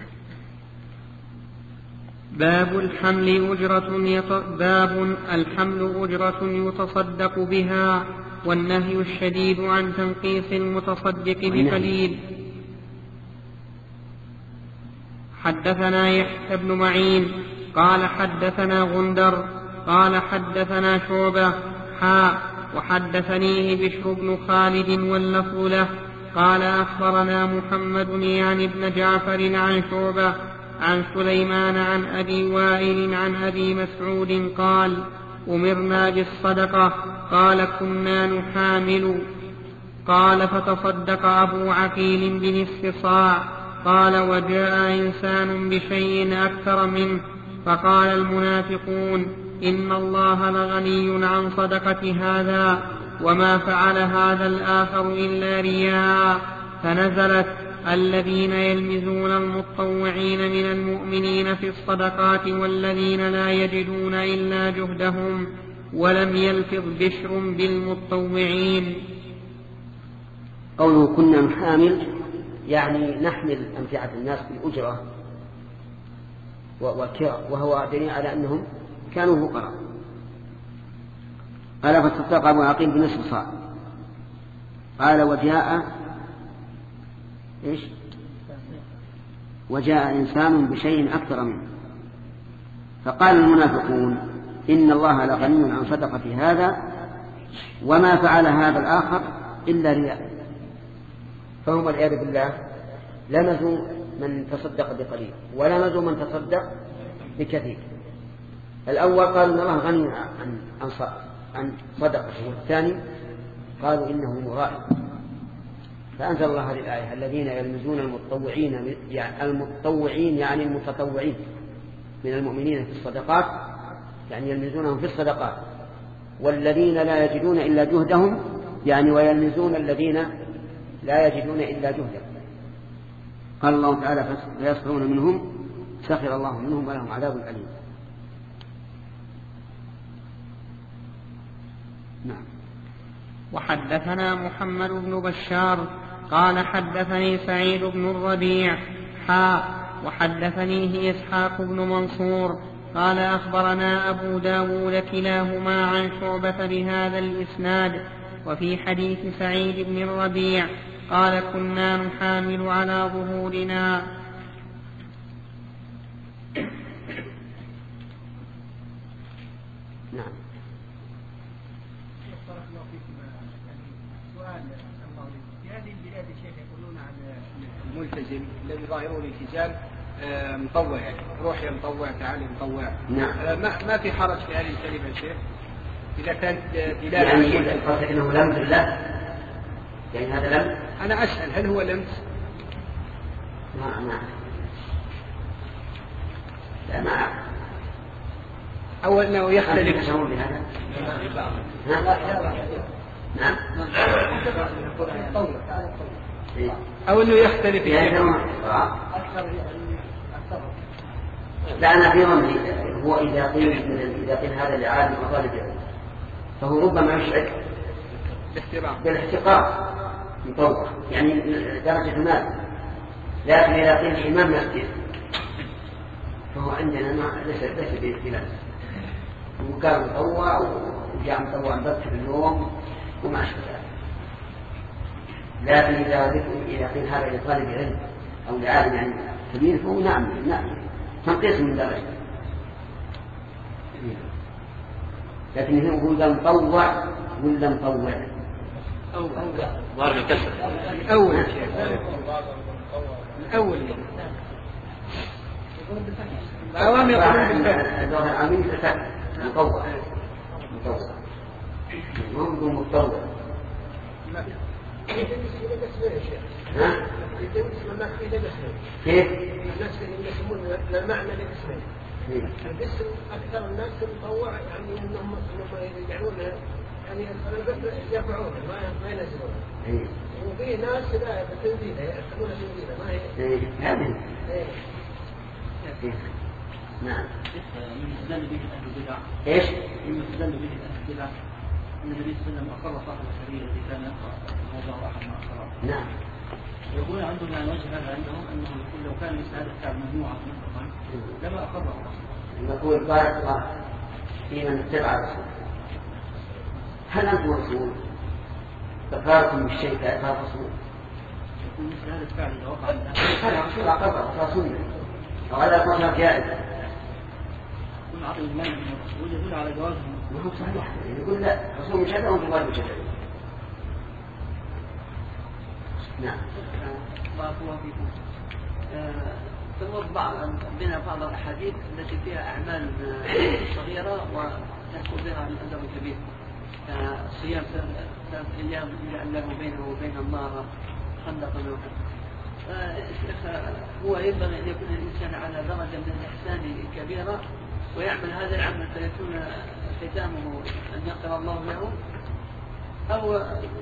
باب الحمل أجرة يط... باب الحمل أجرة يتصدق بها والنهي الشديد عن تنقيص المتصدق بقليل. حدثنا يحيى بن معين قال حدثنا غندر قال حدثنا شعبة حا وحدثنيه بشر بن خالد واللفظ له قال أخبرنا محمد يعني بن جعفر عن شعبة عن سليمان عن أبي وائل عن أبي مسعود قال أمرنا بالصدقة قال كنا نحامل قال فتصدق أبو عقيل بنصف صاع قال وجاء إنسان بشيء أكثر منه فقال المنافقون إن الله لغني عن صدقة هذا وما فعل هذا الآخر إلا رياء فنزلت الذين يلمزون المتطوعين من المؤمنين في الصدقات والذين لا يجدون إلا جهدهم ولم يلفظ بشر بالمتطوعين. قوله كنا نحامل يعني نحمل أمتعة الناس بالأجرة والكراء وهو دليل على أنهم كانوا فقراء. قال فاتصدق أبو عقيل بنصف صاع قال وجاء إيش وجاء إنسان بشيء أكثر منه فقال المنافقون إن الله لغني عن صدقة هذا وما فعل هذا الآخر إلا رياء. فهم والعياذ بالله لمزوا من تصدق بقليل ولمزوا من تصدق بكثير. الأول قالوا إن الله غني عن عن صدقته والثاني قالوا إنه مرائي. فأنزل الله هذه الآية الذين يلمزون المتطوعين يعني المتطوعين يعني المتطوعين من المؤمنين في الصدقات يعني يلمزونهم في الصدقات والذين لا يجدون إلا جهدهم يعني ويلمزون الذين لا يجدون إلا جهدهم. قال الله تعالى فيسخرون منهم سخر الله منهم ولهم عذاب أليم. نعم. وحدثنا محمد بن بشار قال حدثني سعيد بن الربيع حاء وحدثنيه إسحاق بن منصور قال أخبرنا أبو داود كلاهما عن شعبة بهذا الإسناد. وفي حديث سعيد بن الربيع قال كنا نحامل على ظهورنا. نعم. في هذه البلاد الشيخ يقولون عن الملتزم الذي ظاهره الالتزام مطوع يعني روح يا مطوع تعال يا مطوع. نعم. ما ما في حرج في هذه الكلمة يا شيخ إذا كانت دلالة يعني قصدك إنه لمس الله يعني هذا لمس. أنا أسأل هل هو لمس؟ نعم نعم. لا ما أو أنه يختلف. نعم. أو أنه يختلف لا أنا في ظني هو إذا قيل إذا قيل هذا لعالم وطالب علم فهو ربما يشعر بالاحتقار مطوع يعني درجة المال. لكن إذا قيل الإمام مسجد فهو عندنا ما ليس ليس بلمس وكان مطوع وجاء مطوع بس في اليوم وما أشبه ذلك. لكن إذا إذا قيل هذا لطالب علم أو لعالم يعني كبير فهو نعم نعم تنقيص من درجة. لكن هو يقول مطوع ولا مطوع أو ضارب الكسر الأول الأول الأوامر يقولون بالفتح العميل فتح مطوع مطوع منذ مطوع. ها؟ كيف؟ الناس اللي يسمون المعنى للاسمين. الاسم أكثر الناس مطوع يعني أنهم يجعلون يعني البدء يرفعونه ما ما ينزلونه. وفي ناس لا بتنزيله يأخذون تنزيله ما هي. هذه. نعم. من استدل به أهل البدع. إيش؟ من استدل به أهل البدع أن النبي صلى الله عليه وسلم أقر صاحب السبيل الذي كان يقرأ موضع أحد ما أقرأ. نعم. يقول عندهم يعني وجه هذا عندهم أنه يقول لو كان مثل كتاب مجموعة من لما أقره. نقول بارك الله في من اتبع الرسول. هل أنتم رسول؟ تقاركم بالشيء كأثار رسول. يقول مثل هذا الفعل إذا وقع هذا رسول أقره رسول. وهذا الرسول جائز. تعاطي المال من الرسول يدل على جوازه. وهو صحيح يقول لا رسول مشدد وفي غير مشدد. نعم. بارك الله فيكم. تمر بعض بنا بعض الأحاديث التي فيها أعمال صغيرة وتحصل بها الأجر الكبير. صيام ثلاث أيام يجعل له بينه وبين النار خندقا وكذا. هو ينبغي أن يكون الإنسان على درجة من الإحسان كبيرة ويعمل هذا العمل فيكون ختامه أن يغفر الله له أو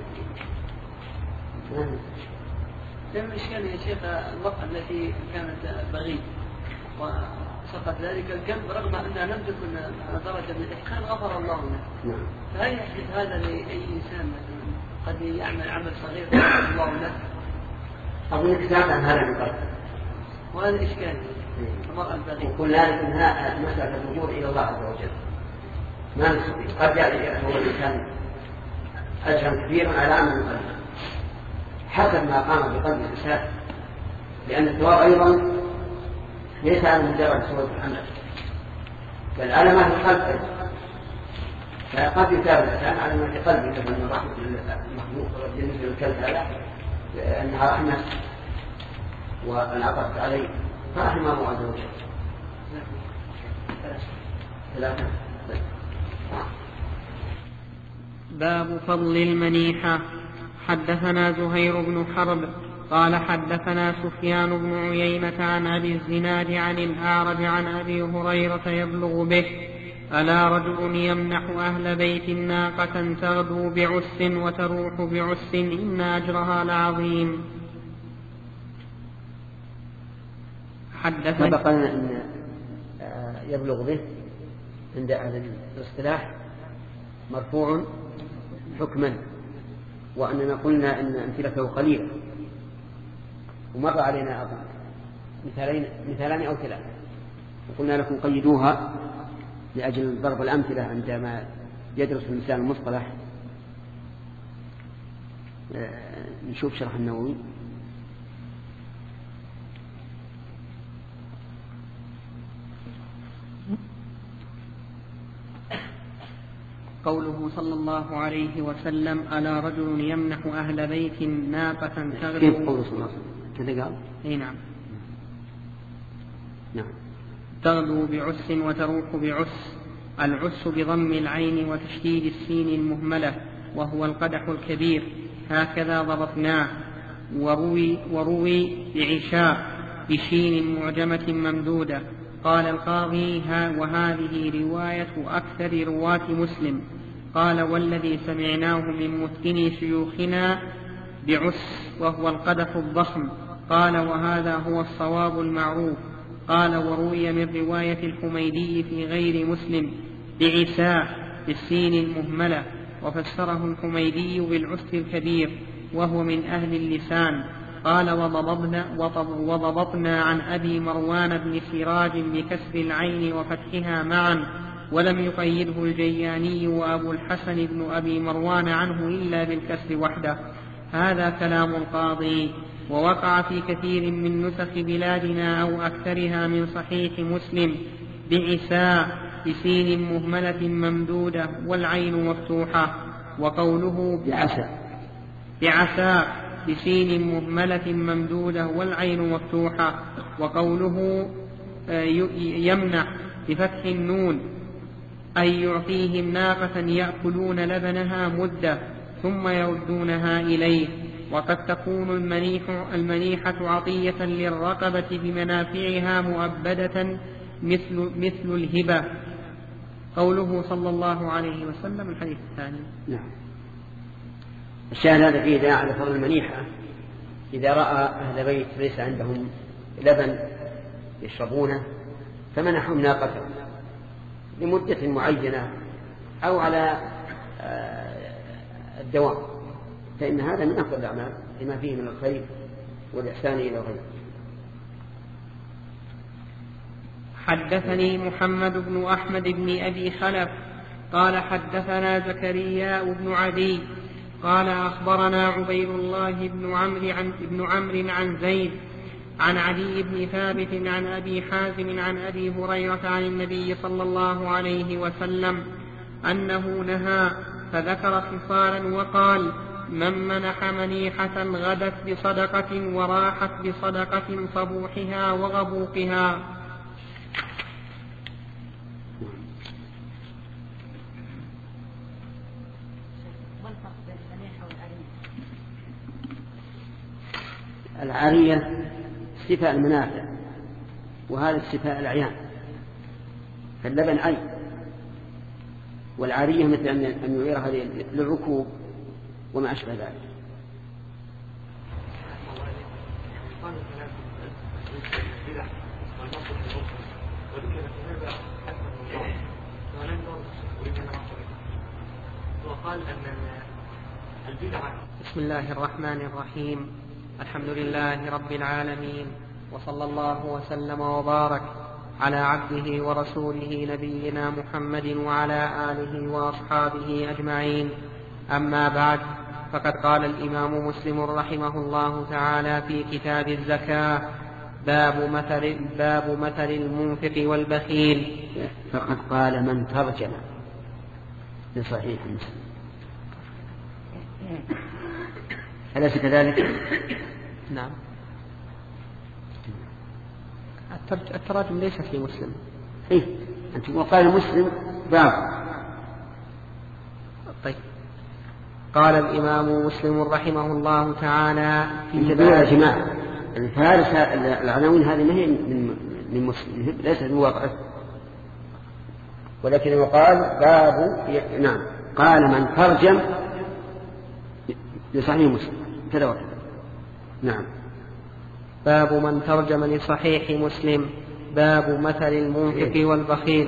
لم يشكل يا شيخ المرأة التي كانت بغية وسقط ذلك الكم رغم أنها لم تكن على درجة من الإحسان غفر الله له. فهل يحدث هذا لأي إنسان قد يعمل عمل صغير غفر الله له؟ أظن كتاب عن هذا من قبل. وهذا إشكال المرأة البغية. وكل ذلك إنها مسألة الرجوع إلى الله عز وجل. ما نستطيع قد يعني هو الإنسان أجرا كبيرا على عمل قلبه حسب ما قام بقلب الإنسان، لأن الثواب أيضا ليس على مجرد صورة العمل بل على ما في القلب، فقد يتابع الإنسان على ما في قلبه من رحمة المخلوق بالنسبة للكلب هذا أنها رحمة والعطف عليه فرحمه الله عز وجل. ثلاثة. باب فضل المنيحة. حدثنا زهير بن حرب قال حدثنا سفيان بن عيينة عن أبي الزناد عن الأعرج عن أبي هريرة يبلغ به: ألا رجل يمنح أهل بيت ناقة تغدو بعس وتروح بعس إن أجرها لعظيم. حدثنا سبق أن يبلغ به عند أهل الاصطلاح مرفوع حكما، وأننا قلنا أن أمثلته قليلة، ومر علينا مثالين مثالان أو ثلاثة، وقلنا لكم قيدوها لأجل ضرب الأمثلة عندما يدرس الإنسان المصطلح. نشوف شرح النووي. قوله صلى الله عليه وسلم: ألا رجل يمنح أهل بيت ناقة تغدو. كيف قوله صلى الله عليه وسلم؟ كذا قال؟ أي نعم. نعم. تغدو بعس وتروح بعس. العس بضم العين وتشديد السين المهملة، وهو القدح الكبير، هكذا ضبطناه. وروي, وروي بعشاء بشين معجمة ممدودة. قال القاضي: ها وهذه رواية أكثر رواة مسلم. قال: والذي سمعناه من متقن شيوخنا بعس، وهو القدح الضخم. قال: وهذا هو الصواب المعروف. قال: وروي من رواية الحميدي في غير مسلم بعساء بالسين المهملة، وفسره الحميدي بالعس الكبير، وهو من أهل اللسان. قال: وضبطنا, وضبطنا عن أبي مروان بن سراج بكسر العين وفتحها معا، ولم يقيده الجياني وأبو الحسن بن أبي مروان عنه إلا بالكسر وحده. هذا كلام القاضي. ووقع في كثير من نسخ بلادنا أو أكثرها من صحيح مسلم بعساء بسين مهملة ممدودة والعين مفتوحة. وقوله بعساء بعساء بسين مهملة ممدودة والعين مفتوحة. وقوله يمنح بفتح النون أي يعطيهم ناقة يأكلون لبنها مدة ثم يردونها إليه. وقد تكون المنيح المنيحة عطية للرقبة بمنافعها مؤبدة مثل, مثل الهبة. قوله صلى الله عليه وسلم. الحديث الثاني. نعم. الشاهد هذا فيه داعي على فضل المنيحة. إذا رأى أهل بيت ليس عندهم لبن يشربونه فمنحهم ناقة لمدة معينة أو على الدوام، فإن هذا من أفضل الأعمال لما فيه من الخير والإحسان إلى الغير. حدثني محمد بن أحمد بن أبي خلف قال حدثنا زكريا بن عدي قال أخبرنا عبيد الله بن عمرو عن ابن عمرو عن زيد عن عدي بن ثابت عن أبي حازم عن أبي هريرة عن النبي صلى الله عليه وسلم أنه نهى فذكر خصالا وقال: من منح منيحة غدت بصدقة وراحت بصدقة صبوحها وغبوقها. العارية استيفاء المنافع، وهذا استيفاء الأعيان، فاللبن عين، والعارية مثل أن يعير هذه للركوب وما أشبه ذلك. وقال أن البدعة. بسم الله الرحمن الرحيم. الحمد لله رب العالمين، وصلى الله وسلم وبارك على عبده ورسوله نبينا محمد وعلى آله وأصحابه أجمعين. أما بعد، فقد قال الإمام مسلم رحمه الله تعالى في كتاب الزكاة: باب مثل, باب مثل المنفق والبخيل. فقد قال من ترجم لصحيح مسلم، أليس كذلك؟ نعم. التراجم ليس في مسلم. إيه؟ أنت وقال مسلم باب. طيب. قال الإمام مسلم رحمه الله تعالى في باب يا جماعة الفارس العناوين هذه ما هي من من مسلم، ليست من واقعه، ولكن وقال باب. نعم، قال من ترجم لصحيح مسلم كذا وكذا. نعم. باب من ترجم لصحيح مسلم. باب مثل المنفق والبخيل.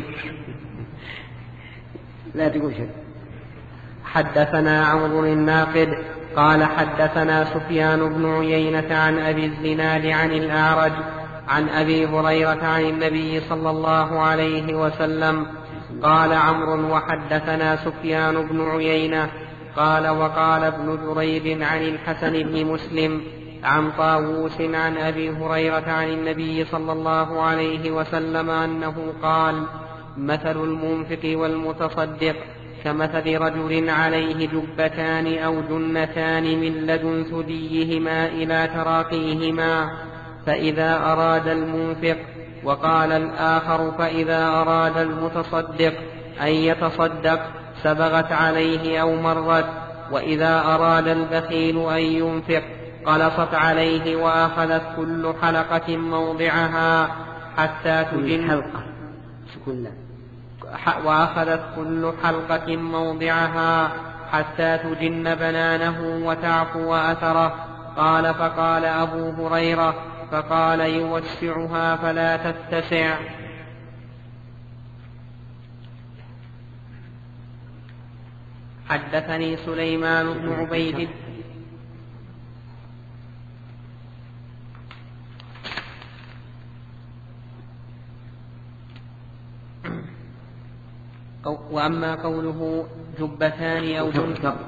لا تقول شيء. حدثنا عمرو الناقد قال حدثنا سفيان بن عيينة عن أبي الزناد عن الأعرج عن أبي هريرة عن النبي صلى الله عليه وسلم قال عمرو: وحدثنا سفيان بن عيينة قال وقال ابن جريج عن الحسن بن مسلم عن طاووس عن أبي هريرة عن النبي صلى الله عليه وسلم أنه قال: مثل المنفق والمتصدق كمثل رجل عليه جبتان أو جنتان من لدن ثديهما إلى تراقيهما، فإذا أراد المنفق، وقال الآخر فإذا أراد المتصدق أن يتصدق سبغت عليه أو مرت، وإذا أراد البخيل أن ينفق قلصت عليه وأخذت كل حلقة موضعها حتى تجن حلقة وأخذت كل حلقة موضعها حتى تجن بنانه وتعفو أثره. قال: فقال أبو هريرة: فقال يوسعها فلا تتسع. حدثني سليمان بن عبيد وأما قوله جبتان أو جنتان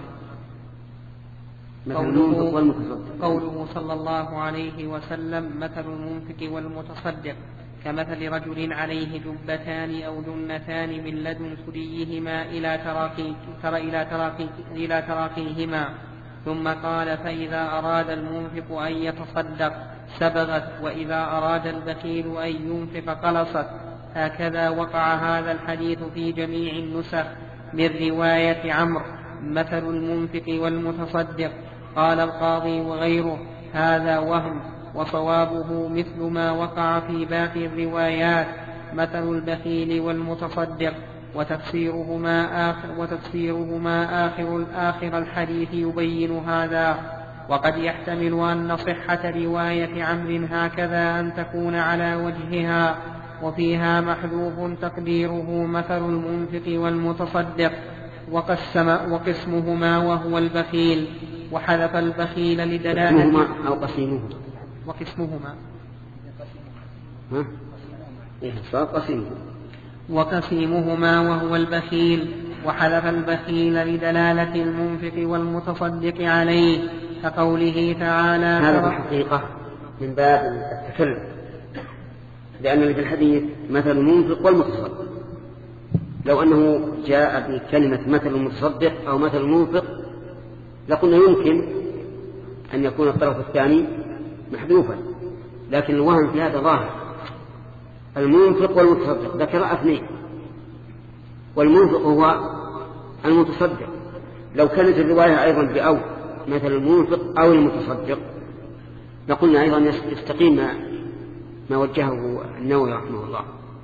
قوله, قوله صلى الله عليه وسلم: مثل المنفق والمتصدق كمثل رجل عليه جبتان أو جنتان من لدن ثديهما إلى تراقي إلى تراقي إلى تراقيهما، ثم قال: فإذا أراد المنفق أن يتصدق سبغت، وإذا أراد البخيل أن ينفق قلصت. هكذا وقع هذا الحديث في جميع النسخ من رواية عمرو: مثل المنفق والمتصدق. قال القاضي وغيره: هذا وهم، وصوابه مثل ما وقع في باقي الروايات: مثل البخيل والمتصدق. وتفسيرهما آخر, وتفسيرهما آخر, آخر الحديث يبين هذا. وقد يحتمل أن صحة رواية عمرو هكذا أن تكون على وجهها، وفيها محذوف تقديره مثل المنفق والمتصدق، وقسم وقسمهما وهو البخيل، وحذف البخيل لدلالة أو قسيمهما وقسمهما ها؟ إيه قسيمهما وقسيمهما وهو البخيل، وحذف البخيل لدلالة المنفق والمتصدق عليه، كقوله تعالى: هذا في الحقيقة من باب التكلم، لأن في الحديث مثل المنفق والمتصدق، لو أنه جاء بكلمة مثل المتصدق أو مثل المنفق لقلنا يمكن أن يكون الطرف الثاني محذوفا، لكن الوهم في هذا ظاهر. المنفق والمتصدق ذكر اثنين، والمنفق هو المتصدق. لو كانت الرواية أيضا بأو مثل المنفق أو المتصدق لقلنا أيضا يستقيم ما, ما وجهه النووي رحمه الله،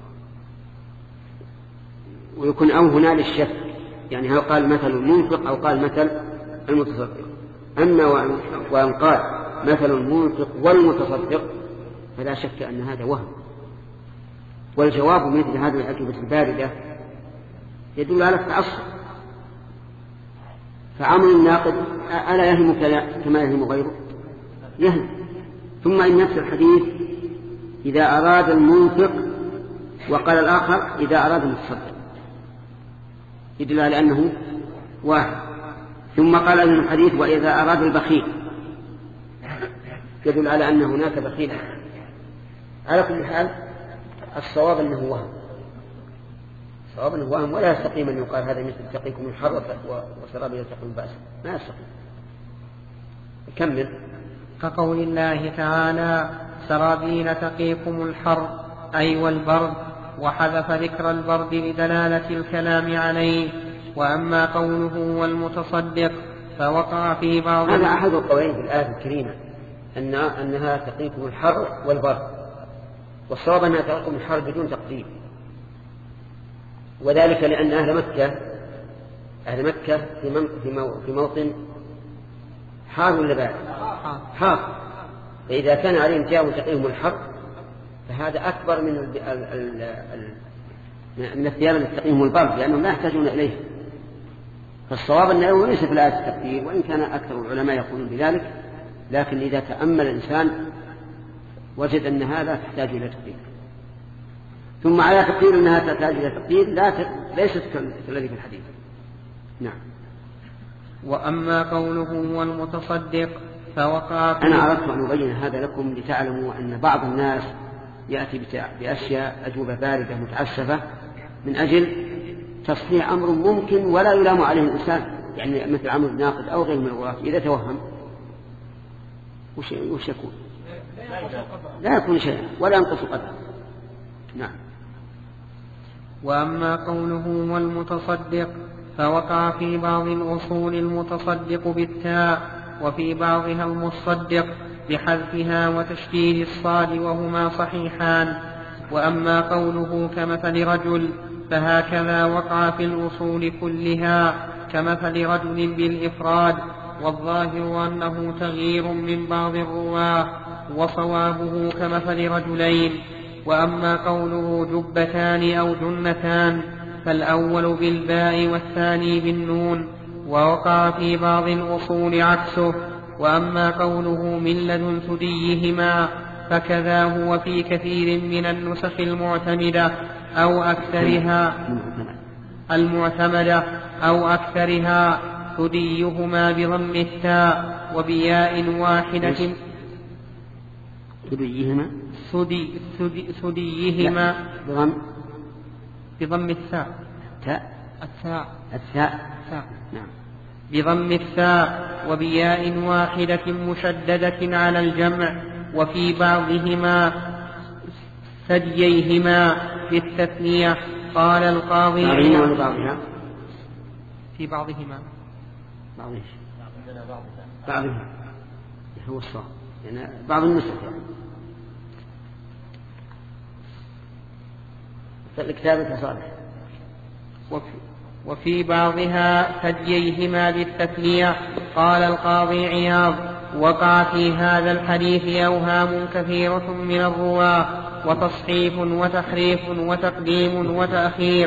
ويكون أو هنا للشك، يعني هل قال مثل المنفق أو قال مثل المتصدق. أما وأن قال مثل المنفق والمتصدق فلا شك أن هذا وهم، والجواب مثل هذه الأجوبة الباردة يدل على التعصب. فعمل الناقد ألا يهم كما يهم غيره؟ يهم. ثم إن نفس الحديث إذا أراد المنفق وقال الآخر إذا أراد المتصدق يدل على أنه واحد. ثم قال ابن الحديث وإذا أراد البخيل يدل على أن هناك بخيل. على كل حال الصواب أنه وهم، الصواب أنه وهم، ولا يستقيم أن يقال هذا مثل تقيكم الحر وسراب يتقون البأس، ما يستقيم. كمل. كقول الله تعالى سرابيل تقيكم الحر أي والبرد، وحذف ذكر البرد لدلالة الكلام عليه. وأما قوله والمتصدق فوقع في بعض هذا أحد القولين في الآية الكريمة أن أنها تقيكم الحر والبرد، والصواب أنها تقيكم الحر بدون تقدير، وذلك لأن أهل مكة أهل مكة في موطن حار ولا بارد؟ حار. فإذا كان عليهم جاء تقيهم الحر فهذا أكبر من ال ال ال من الثياب التي تقيهم البرد، لأنهم لا يحتاجون إليه. فالصواب أنه ليس في الآية التقدير، وإن كان أكثر العلماء يقولون بذلك، لكن إذا تأمل الإنسان وجد أنها لا تحتاج إلى تقدير. ثم على تقدير أنها تحتاج إلى تقدير لا ت... ليست كالذي في الحديث. نعم. وأما قوله والمتصدق فوقع في... أنا أردت أن أبين هذا لكم لتعلموا أن بعض الناس يأتي بأشياء أجوبة باردة متعسفة من أجل تصحيح أمر ممكن ولا يلام عليه الإنسان، يعني مثل عمل الناقد أو غير من الغلاة إذا توهم وش, وش يكون؟ لا يكون شيئا ولا ينقص قدر. نعم. وأما قوله والمتصدق فوقع في بعض الأصول المتصدق بالتاء، وفي بعضها المصدق بحذفها وتشديد الصاد، وهما صحيحان. وأما قوله كمثل رجل فهكذا وقع في الأصول كلها كمثل رجل بالإفراد، والظاهر أنه تغيير من بعض الرواة، وصوابه كمثل رجلين. وأما قوله جبتان أو جنتان فالأول بالباء والثاني بالنون، ووقع في بعض الأصول عكسه. وأما قوله من لدن ثديهما فكذا هو في كثير من النسخ المعتمدة أو أكثرها المعتمدة أو أكثرها ثديهما بضم التاء وبياء واحدة. ثديهما ثدي ثدي ثديهما بضم بضم الثاء التاء الثاء الثاء الثاء نعم بضم الثاء وبياء واحدة مشددة على الجمع. وفي بعضهما ثدييهما بالتثنية. قال القاضي بعضهما في بعضهما بعضهما هو الصواب، يعني بعض النسخ الكتابة صالح. وفي, وفي بعضها ثدييهما بالتثنية. قال القاضي عياض وقع في هذا الحديث أوهام كثيرة من الرواة، وتصحيف وتحريف وتقديم وتأخير،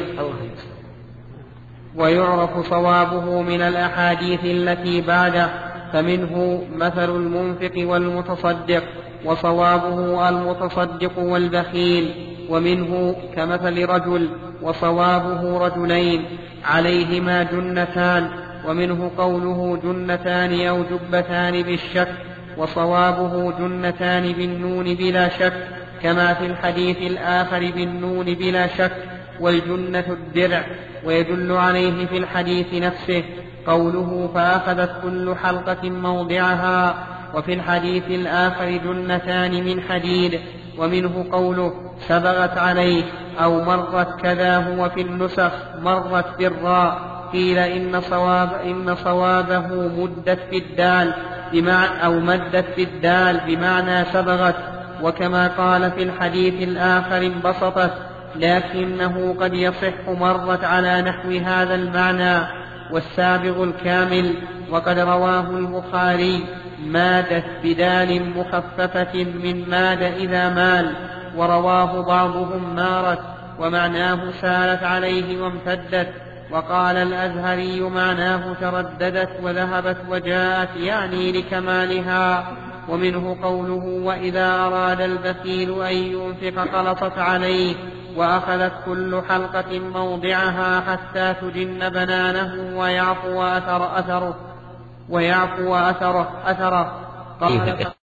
ويعرف صوابه من الأحاديث التي بعده. فمنه مثل المنفق والمتصدق، وصوابه المتصدق والبخيل. ومنه كمثل رجل، وصوابه رجلين عليهما جنتان. ومنه قوله جنتان أو جبتان بالشك، وصوابه جنتان بالنون بلا شك، كما في الحديث الآخر بالنون بلا شك، والجنة الدرع. ويدل عليه في الحديث نفسه قوله فأخذت كل حلقة موضعها، وفي الحديث الآخر جنتان من حديد. ومنه قوله سبغت عليه أو مرت، كذا هو في النسخ مرت بالراء. قيل إن, صواب إن صوابه مدت في الدال بمعنى أو مدت في الدال بمعنى سبغت، وكما قال في الحديث الآخر انبسطت، لكنه قد يصح مرت على نحو هذا المعنى. والسابغ الكامل. وقد رواه البخاري مادت بدال مخففة من ماد إذا مال، ورواه بعضهم مارت، ومعناه سالت عليه وامتدت. وقال الأزهري معناه ترددت وذهبت وجاءت، يعني لكمالها. ومنه قوله وإذا أراد البخيل أن ينفق قلطت عليه، وأخذت كل حلقة موضعها حتى تجن بنانه ويعفو أثر أثره ويعفو أثره أثره. قال